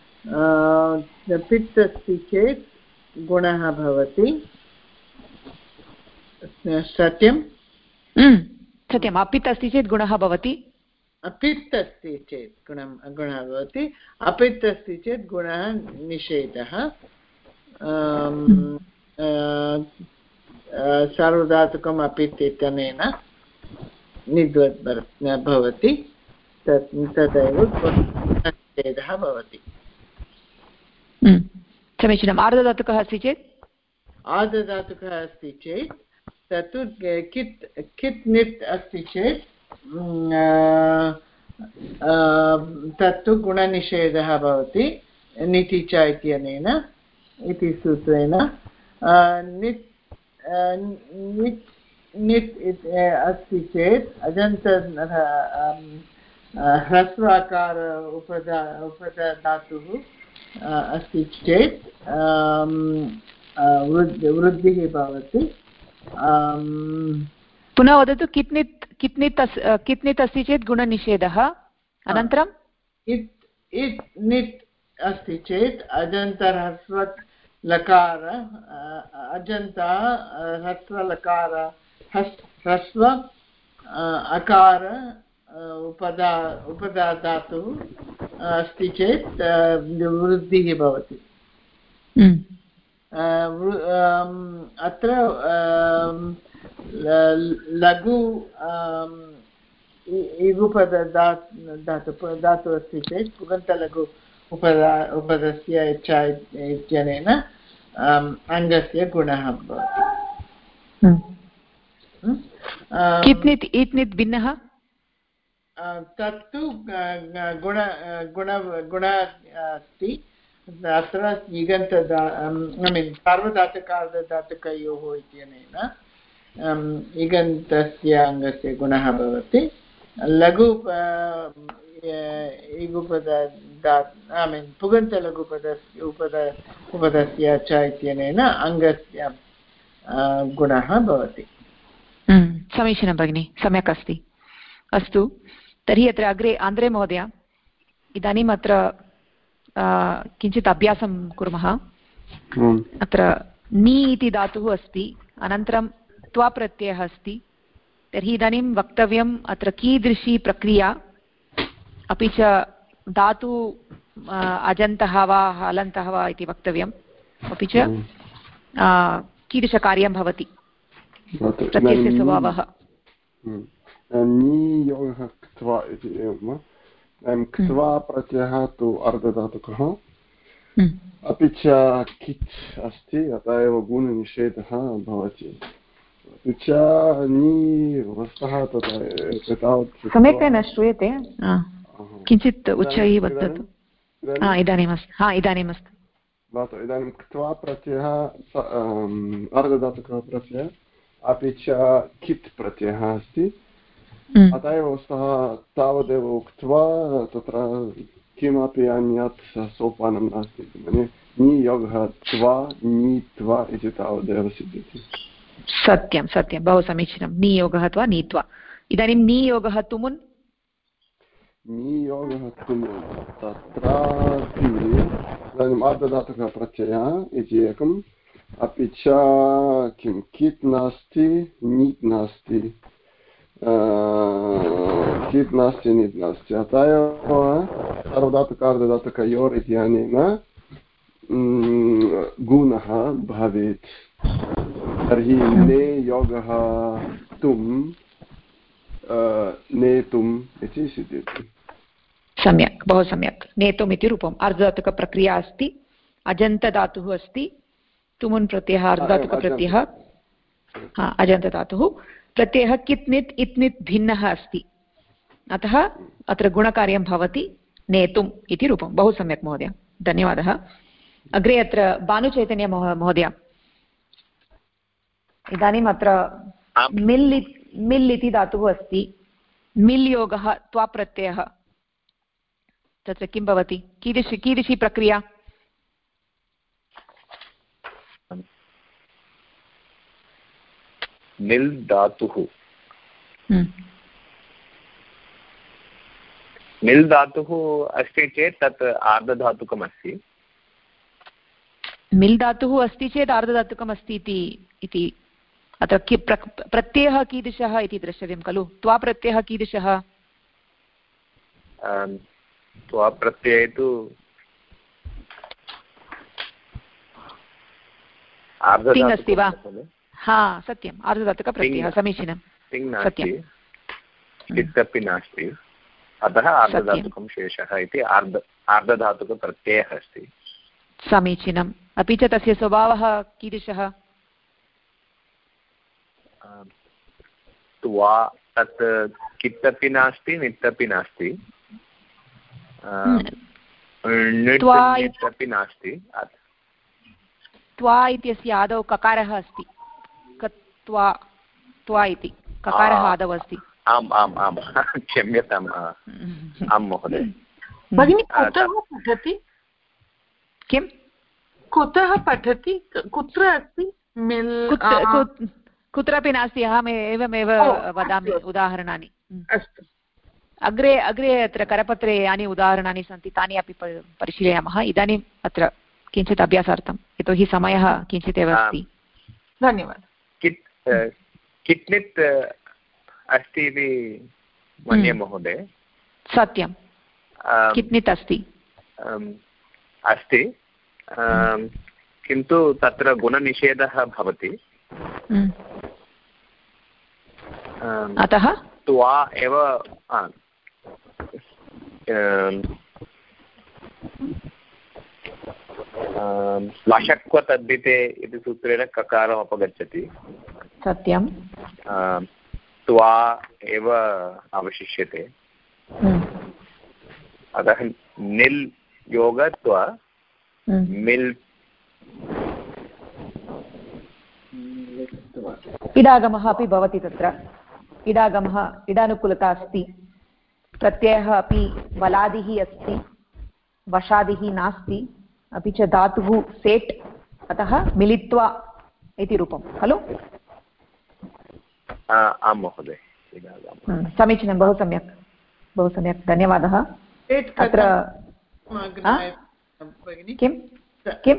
पित् अस्ति चेत् गुणः भवति। सत्यं सत्यम् अपित् अस्ति चेत् गुणः भवति। अपित् अस्ति चेत् गुणः भवति अपित् अस्ति चेत् गुणः निषेधः। सार्वधातुकम् अपित् इत्यनेन निद्वत् भवति तदैव निषेधः भवति। समीचीनम्। आर्धधातुकः अस्ति चेत् आर्धधातुकः अस्ति चेत् तत्तु कित् नित् अस्ति चेत् तत्तु गुणनिषेधः भवति निति च इत्यनेन इति सूत्रेण। नित् अस्ति चेत् अजन्त ह्रस्व अकार उपधातुः अस्ति चेत् वृद्धिः भवति। पुनः वदतु कित्नित् अस्ति चेत् गुणनिषेधः। अनन्तरं इत् नित् अस्ति चेत् अजन्त ह्रस्व लकार अजन्त ह्रस्व लकार ह्रस्व अकार उपधातुः अस्ति चेत् वृद्धिः भवति। अत्र लघु धातुः अस्ति चेत् पुगन्तलघु उपदस्य इत्यनेन अङ्गस्य गुणः भवति। कित्नित् इत्नित् भिन्नः तत्तु गुण अस्ति अत्र सार्वधातुकार्धधातुकयोः इत्यनेन इगन्तस्य अङ्गस्य गुणः भवति लघु उपपदस्य च इत्यनेन अङ्गस्य गुणः भवति। समीचीनं भगिनि, सम्यक् अस्ति। अस्तु, तर्हि अत्र अग्रे आन्द्रे महोदय इदानीम् अत्र किञ्चित् अभ्यासं कुर्मः। अत्र नि इति धातुः अस्ति, अनन्तरं त्वा प्रत्ययः अस्ति। तर्हि इदानीं वक्तव्यम् अत्र कीदृशी प्रक्रिया, अपि च धातु अजन्तः वा हलन्तः वा इति वक्तव्यम्, अपि च कीदृशकार्यं भवति, प्रत्ययस्य स्वभावः। नियोगः क्त्वा इति एवं क्त्वा प्रत्ययः तु अर्धधातुकः, अपि च कित् अस्ति, अतः एव गुणनिषेधः भवति। अपि च नि वस्तः तावत् सम्यक् न श्रूयते, किञ्चित् उच्चैः वदतु। इदानीमस्तु, इदानीमस्तु। भवतु, इदानीं क्त्वा प्रत्ययः अर्धधातुकः प्रत्ययः, अपि च कित् प्रत्ययः अस्ति। अतः एव सः तावदेव उक्त्वा तत्र किमपि अन्यत् सोपानं नास्ति। नियोगः त्वा नीत्वा इति तावदेव सिद्ध्यति। सत्यं सत्यं, बहु समीचीनं। नियोगः त्वा नीत्वा। इदानीं नियोगः तुमुन्। नियोगः तुमुन् तत्रापि इदानीम् अर्धधातुकः प्रत्ययः इति एकम्, अपि च किं कित् नास्ति, नीत् नास्ति, कित् नास्ति, नीत् नास्ति। अतः एव सार्वधातुकार्धधातुकयोर् इत्यनेन गुणः भवेत्। तर्हि ने योगः तुम् नेतुम् इति सिद्ध्यति। सम्यक्, बहु सम्यक्। नेतुम् इति रूपम् अर्धधातुकप्रक्रिया अस्ति, अजन्तधातुः अस्ति, तुमुन् प्रत्ययः अर्धधातुकप्रत्ययः, अजन्तधातुः। प्रत्ययः कित् नित् इत् नित् भिन्नः अस्ति, अतः अत्र गुणकार्यं भवति नेतुम् इति रूपं। बहु सम्यक् महोदय, धन्यवादः। अग्रे अत्र भानुचैतन्य महोदय, इदानीम् अत्र मिल् इति धातुः अस्ति, मिल् योगः त्वा प्रत्ययः, तत्र किं भवति, कीदृशी प्रक्रिया? मिल् धातुः, मिल् धातुः अस्ति चेत् तत् आर्धधातुकमस्ति। मिल् धातुः अस्ति चेत् आर्धधातुकम् अस्ति इति अत्र प्रत्ययः कीदृशः इति द्रष्टव्यं खलु। त्वा प्रत्ययः कीदृशः? त्वा प्रत्यये तु तिङ् अस्ति वा? हा, सत्यम्, आर्धधातुकप्रत्ययः, समीचीनं। तिङ् नास्ति, कित् अपि नास्ति, अतः आर्धधातुकं शेषः इति आर्धधातुकप्रत्ययः अस्ति। समीचीनम्। अपि च तस्य स्वभावः कीदृशः? त्वा तत् कित् अपि नास्ति, नित् अपि नास्ति, णित् अपि नास्ति। त्वा इत्यस्य आदौ ककारः अस्ति, त्वा इति ककारः आदौ अस्ति। आम् आम् आम्, क्षम्यताम्, आं महोदय। भगिनी कुतः पठति? किं कुतः पठति, कुत्र अस्ति? कुत्रापि नास्ति, अहम् एवमेव वदामि उदाहरणानि। अस्तु, अग्रे अत्र करपत्रे यानि उदाहरणानि सन्ति तानि अपि परिशीलयामः। इदानीम् अत्र किञ्चित् अभ्यासार्थं, यतोहि समयः किञ्चित् एव अस्ति। धन्यवादः। किट्नित् अस्ति इति मन्ये महोदय। सत्यं, किट्नित् अस्ति, किन्तु तत्र गुणनिषेधः भवति, अतः त्वा एव लशक्व तद्धिते इति सूत्रेण ककारम् अपगच्छति। सत्यं, त्वा एव अवशिष्यते, अतः निल् योगत्वा मिल् इडागमः अपि भवति तत्र इडागमः इडानुकूलता अस्ति प्रत्ययः अपि बलादिः अस्ति वशादिः नास्ति अपि च धातुः सेट् अतः मिलित्वा इति रूपं खलु आं महोदय समीचीनं बहु सम्यक् धन्यवादः अत्र किं किं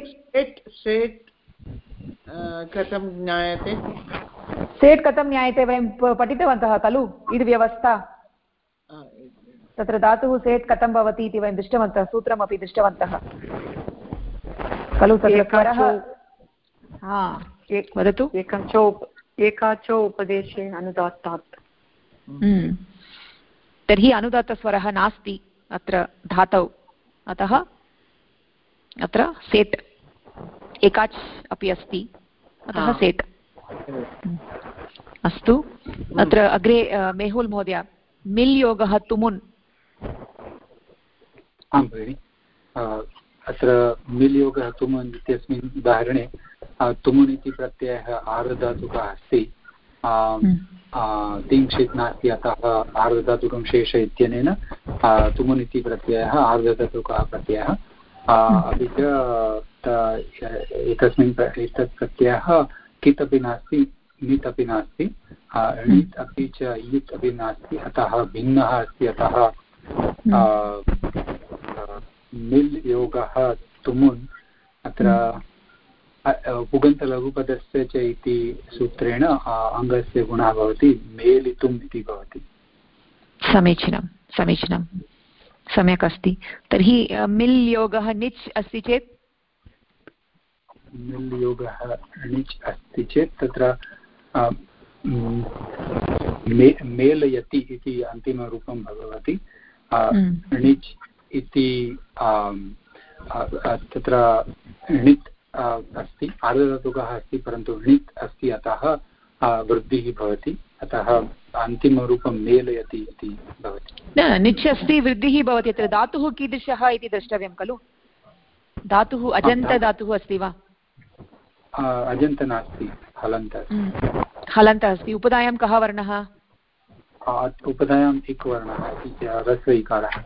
कथं ज्ञायते सेट् कथं ज्ञायते वयं पठितवन्तः खलु इड् व्यवस्था तत्र धातुः सेट् कथं भवति इति वयं दृष्टवन्तः सूत्रमपि दृष्टवन्तः खलु तत्र स्वरः वदतु एकाच उपदेशे अनुदात्तात् तर्हि अनुदात्तस्वरः नास्ति अत्र धातौ अतः अत्र सेट् एकाच् अपि अस्ति अतः सेट् अस्तु अत्र अग्रे मेहुल् महोदय मिल् योगः तुमुन् आं भगिनि अत्र मिल् योगः तुमुन् इत्यस्मिन् उदाहरणे तुमुन् इति प्रत्ययः आर्धधातुकः अस्ति तिङ्क्षित् नास्ति अतः आर्धधातुकं शेष इत्यनेन तुमुन् इति प्रत्ययः आर्धधातुकः प्रत्ययः अपि च एतत् प्रत्ययः कित् अपि नास्ति णित् अपि नास्ति णित् अपि च इत् अपि नास्ति अतः भिन्नः अस्ति अतः मिल् योगः तुमुन् अत्र पुगन्तलघुपदस्य च इति सूत्रेण अङ्गस्य गुणः भवति मेलितुम् इति भवति समीचीनं सम्यक् अस्ति तर्हि मिल् योगः निच् अस्ति चेत् मिल् योगः निच् अस्ति चेत् तत्र मेलयति इति अन्तिमरूपं भवति णिच् इति तत्र णित् अस्ति आर्धधातुकः अस्ति परन्तु णित् अस्ति अतः वृद्धिः भवति अतः अन्तिमरूपं मेलयति इति भवति न निच् अस्ति वृद्धिः भवति अत्र धातुः कीदृशः इति द्रष्टव्यं खलु धातुः अजन्तधातुः अस्ति वा अजन्त नास्ति हलन्तः अस्ति उपधायां कः वर्णः उपधायाम् इक् वर्णः ह्रस्व इकारः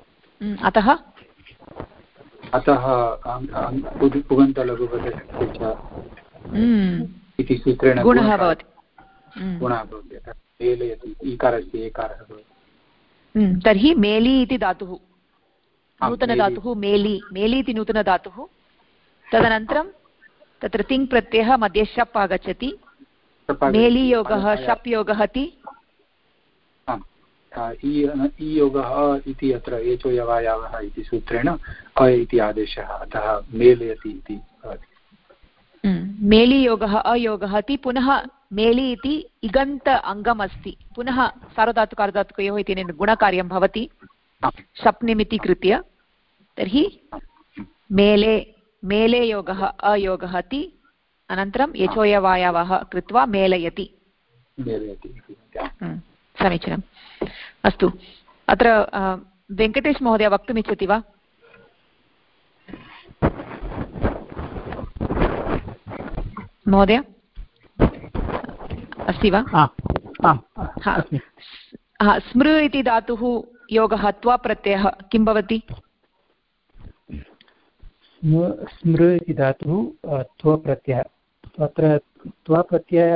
अतः पुगन्तलघुपदस्य च इति सूत्रेण गुणः भवति मेलयति इकारस्य एकारः भवति तर्हि मेलि इति धातुः नूतनधातुः मेलि इति नूतनधातुः तदनन्तरं तत्र तिङ् प्रत्ययः मध्ये शप् आगच्छति मेलियोगः शप् योगः इति योगः इति अत्र एचो यवायावः इति सूत्रेण अ इति आदेशः अतः मेलयति इति भवति मेलियोगः अयोगः इति पुनः मेलि इति इगन्त अङ्गम् अस्ति पुनः सार्वधातुकार्धधातुकयोः इत्यनेन गुणकार्यं भवति शप् निमित्तीकृत्य तर्हि मेले योगः अयोगः इति अनन्तरं यचोयवायावः कृत्वा मेलयति समीचीनम् अस्तु अत्र वेङ्कटेश महोदय वक्तुमिच्छति वा महोदय अस्ति वा स्मृ इति धातुः योगः त्वा प्रत्ययः किं भवति स्मृ इति धातुः त्व प्रत्ययः अत्र त्व प्रत्यय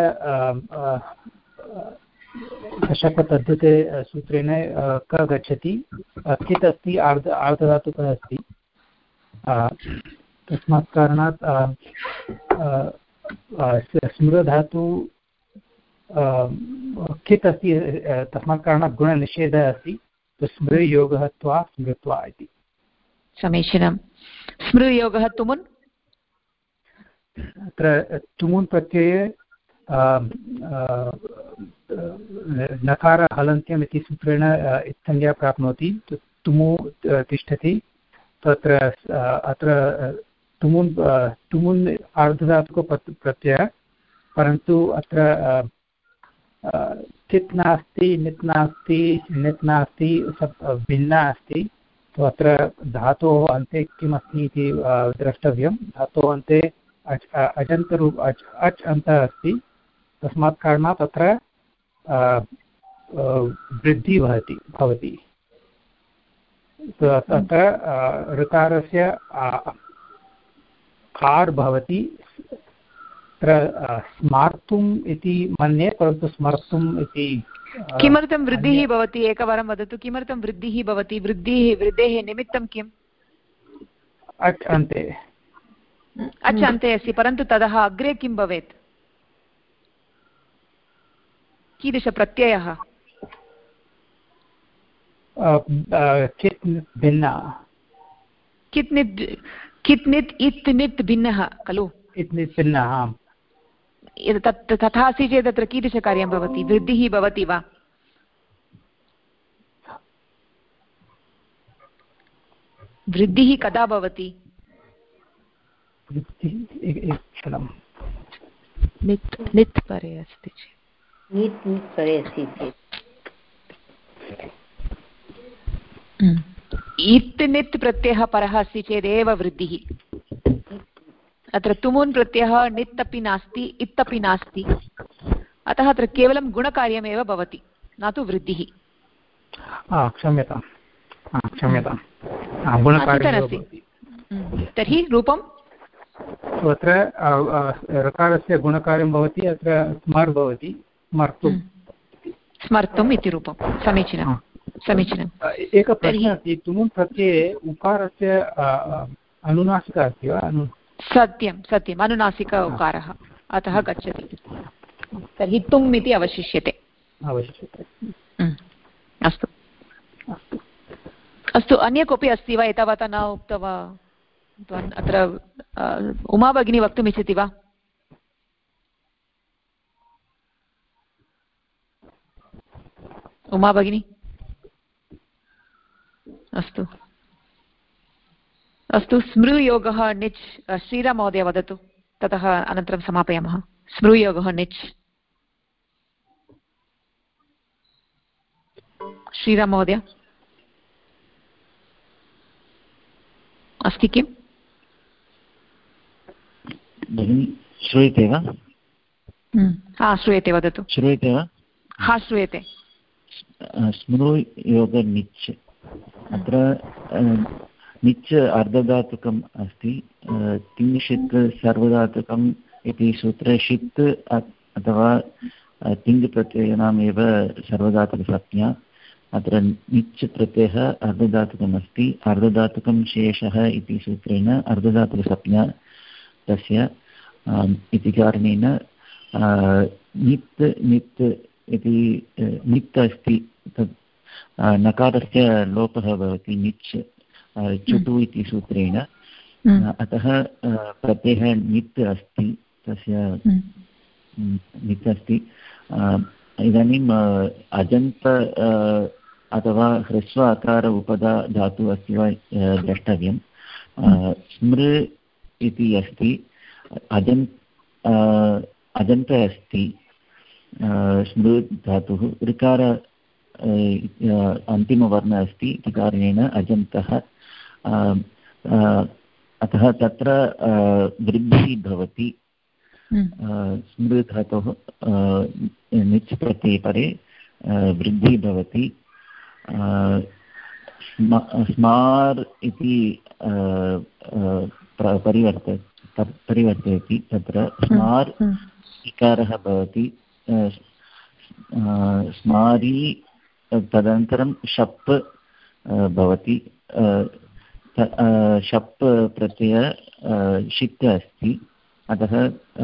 दशकपद्धते सूत्रेण क गच्छति कित् अस्ति आर्धधातुकः अस्ति तस्मात् कारणात् स्मृधातु कित् अस्ति तस्मात् कारणात् गुणनिषेधः अस्ति स्मृयोगः त्वा स्मृत्वा इति समीचीनं स्मृयोगः तुमुन् अत्र तुमुन् प्रत्यये नकार हलन्त्यम् इति सूत्रेण संज्ञा प्राप्नोति तुमु तिष्ठति तत्र अत्र तुमुन् आर्धधातुको प्रत्ययः परन्तु अत्र तित् नास्ति नित् नास्ति भिन्ना अस्ति तो अत्र धातोः अन्ते किम् अस्ति इति द्रष्टव्यं। धातोः अन्ते अजन्तरूप अच् अन्तः अस्ति, तस्मात् कारणात् अत्र वृद्धिः भवति। तत्र ऋकारस्य कार् भवति। तत्र स्मार्तुम् इति मन्ये, परन्तु स्मर्तुम् इति किमर्थं वृद्धिः भवति एकवारं वदतु। किमर्थं वृद्धिः भवति? वृद्धेः निमित्तं किम्? अच् अन्ते। अच् अन्ते अस्ति, परन्तु ततः अग्रे किं भवेत्? कीदृशप्रत्ययः? कित् भिन्ना। कित्नित् इत्नित् भिन्नः खलु? इत्नित् भिन्नः। तथा अस्ति चेत् तत्र कीदृशकार्यं भवति? वृद्धिः भवति वा? वृद्धिः कदा भवति? नित् परे अस्ति चेत्। नित् परे अस्ति चेत् इत् नित् प्रत्ययः परः अस्ति चेदेव वृद्धिः। अत्र तुमुन् प्रत्ययः नित् अपि नास्ति, इत् अपि नास्ति, अतः अत्र केवलं गुणकार्यमेव भवति, न तु वृद्धिः। क्षम्यतां। तर्हि रूपं अत्र ऋकारस्य गुणकार्यं भवति, अत्र स्मर् भवति, स्मर्तुम् इति रूपं। समीचीनं समीचीनम्। एकः प्रश्नः अस्ति, तुमुन् प्रत्यये उकारस्य अनुनासिकः अस्ति वा? सत्यं सत्यम्, अनुनासिक उकारः अतः गच्छति, तर्हि तुम् इति अवशिष्यते। अस्तु अस्तु, अन्य कोऽपि अस्ति वा? एतावता न उक्तवान् अत्र उमा भगिनी वक्तुम् इच्छति वा? उमा भगिनी? अस्तु अस्तु, स्मृयोगः निच्। श्रीराम महोदय वदतु, ततः अनन्तरं समापयामः। स्मृयोगः निच्। श्रीराम महोदय अस्ति किम्? श्रूयते वा? हा श्रूयते, वदतु। श्रूयते वा? हा श्रूयते। स्मृयोग निच्। अत्र निच् अर्धधातुकम् अस्ति, तिङ् सर्वधातुकम् इति सूत्रे षित् अथवा तिङ् प्रत्ययानाम् एव सर्वधातुकसंज्ञा। अत्र निच् प्रत्ययः अर्धधातुकम् अस्ति, अर्धधातुकं शेषः इति सूत्रेण अर्धधातुकसंज्ञा तस्य। इति कारणेन नित् नित् इति नित् अस्ति, तत् नकारस्य लोपः भवति निच् चुटु इति सूत्रेण। अतः प्रत्ययः नित् अस्ति, तस्य नित् अस्ति। इदानीम् अजन्त अथवा ह्रस्व अकार उपदा धातुः अस्ति वा द्रष्टव्यं। स्मृ इति अस्ति, अजन्त अस्ति स्मृ धातुः। ऋकार अन्तिमवर्णः अस्ति इति कारणेन अजन्तः। अतः तत्र वृद्धिः भवति। स्मृ धातोः निच् प्रत्यये परे वृद्धिः भवति। स्मार् इति परिवर्तयति, तत्र स्मार् इकारः भवति। स्मारी तदनन्तरं शप् भवति। शप् प्रत्यय षित् अस्ति, अतः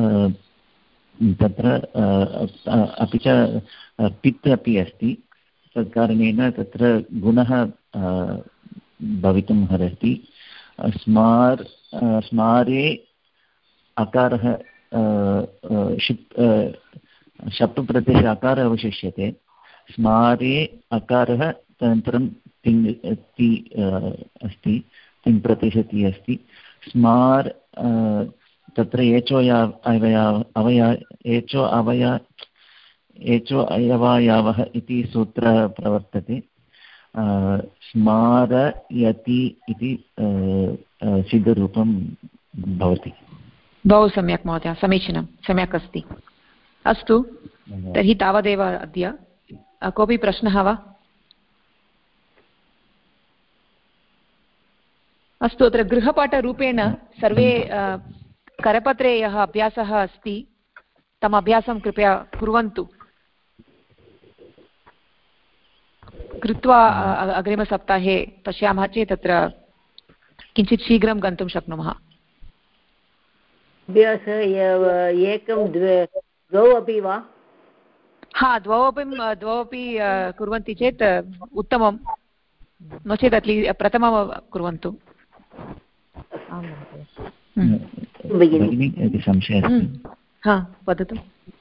तत्र अपि च पित् अपि अस्ति। तत्कारणेन तत्र गुणः भवितुम् अर्हति। स्मारे अकारः शप् प्रत्ययस्य अकारः अवशिष्यते। स्मारे अकारः, तदनन्तरं तिङ् ति अस्ति, तिङ् प्रत्ययस्य ति अस्ति। स्मार् तत्र एचो अयवायावः इति सूत्रः प्रवर्तते। स्मारयति इति सिद्धरूपं भवति। बहु सम्यक् महोदय, समीचीनं, सम्यक् अस्ति। अस्तु, तर्हि तावदेव अद्य। कोऽपि प्रश्नः वा? अस्तु, अत्र गृहपाठरूपेण सर्वे करपत्रे यः अभ्यासः अस्ति तम् अभ्यासं कृपया कुर्वन्तु, कृत्वा अग्रिमसप्ताहे पश्यामः चेत् तत्र किञ्चित् शीघ्रं गन्तुं शक्नुमः। एकं द्वौ अपि वा? हा, द्वौ अपि कुर्वन्ति चेत् उत्तमं, नो चेत् प्रथमं कुर्वन्तु। संशयः वदतु।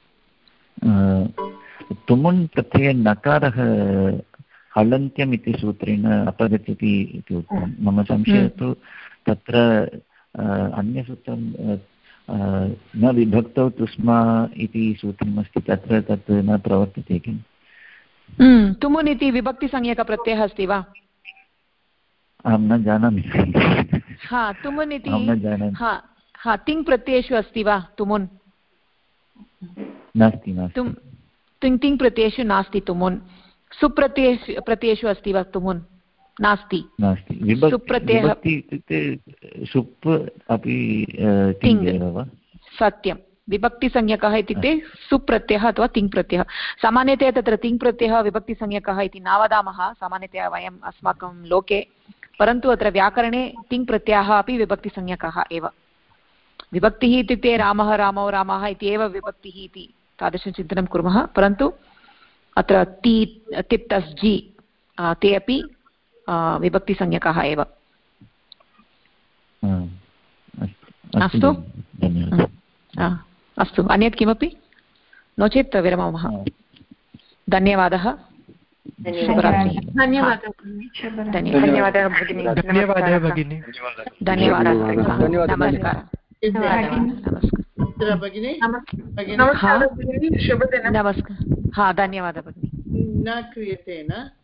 तुमुन् प्रत्यये नकारः हलन्त्यम् इति सूत्रेण अपगच्छति इति उक्तं। मम संशयः तु तत्र अन्यसूत्रं न विभक्तौ तुस्मा इति सूत्रमस्ति, तत्र तत् न प्रवर्तते किम्? तुमुन् इति विभक्तिसंज्ञकप्रत्ययः अस्ति वा? अहं न जानामि। तुमुन् इति तिङ् प्रत्ययेषु अस्ति वा? तुमुन् नास्ति। तिङ् प्रत्ययेषु नास्ति तुमुन्। सुप्रत्ययेषु अस्ति वा तुमुन्? नास्ति। सुप्रत्ययः इत्युक्ते सुप् अपि तिङ् एव वा? सत्यं, विभक्तिसंज्ञकः इत्युक्ते सुप्रत्ययः अथवा तिङ् प्रत्ययः। सामान्यतया तत्र तिङ् प्रत्ययः विभक्तिसंज्ञकः इति न वदामः सामान्यतया वयम् अस्माकं लोके, परन्तु अत्र व्याकरणे तिङ् प्रत्ययः अपि विभक्तिसंज्ञकः एव। विभक्तिः इत्युक्ते रामः रामौ रामाः इति एव विभक्तिः इति तादृशं चिन्तनं कुर्मः, परन्तु अत्र ति तिप् तस् जि ते अपि विभक्तिसंज्ञकः एव। अस्तु, अस्तु, अन्यत् किमपि? नो चेत् विरमामः। धन्यवादः। शुभरात्रिः। धन्यवादः भगिनी। धन्यवादः। नमस्कारः। नमस्कारः। धन्यवादः भगिनी। न क्रियते न?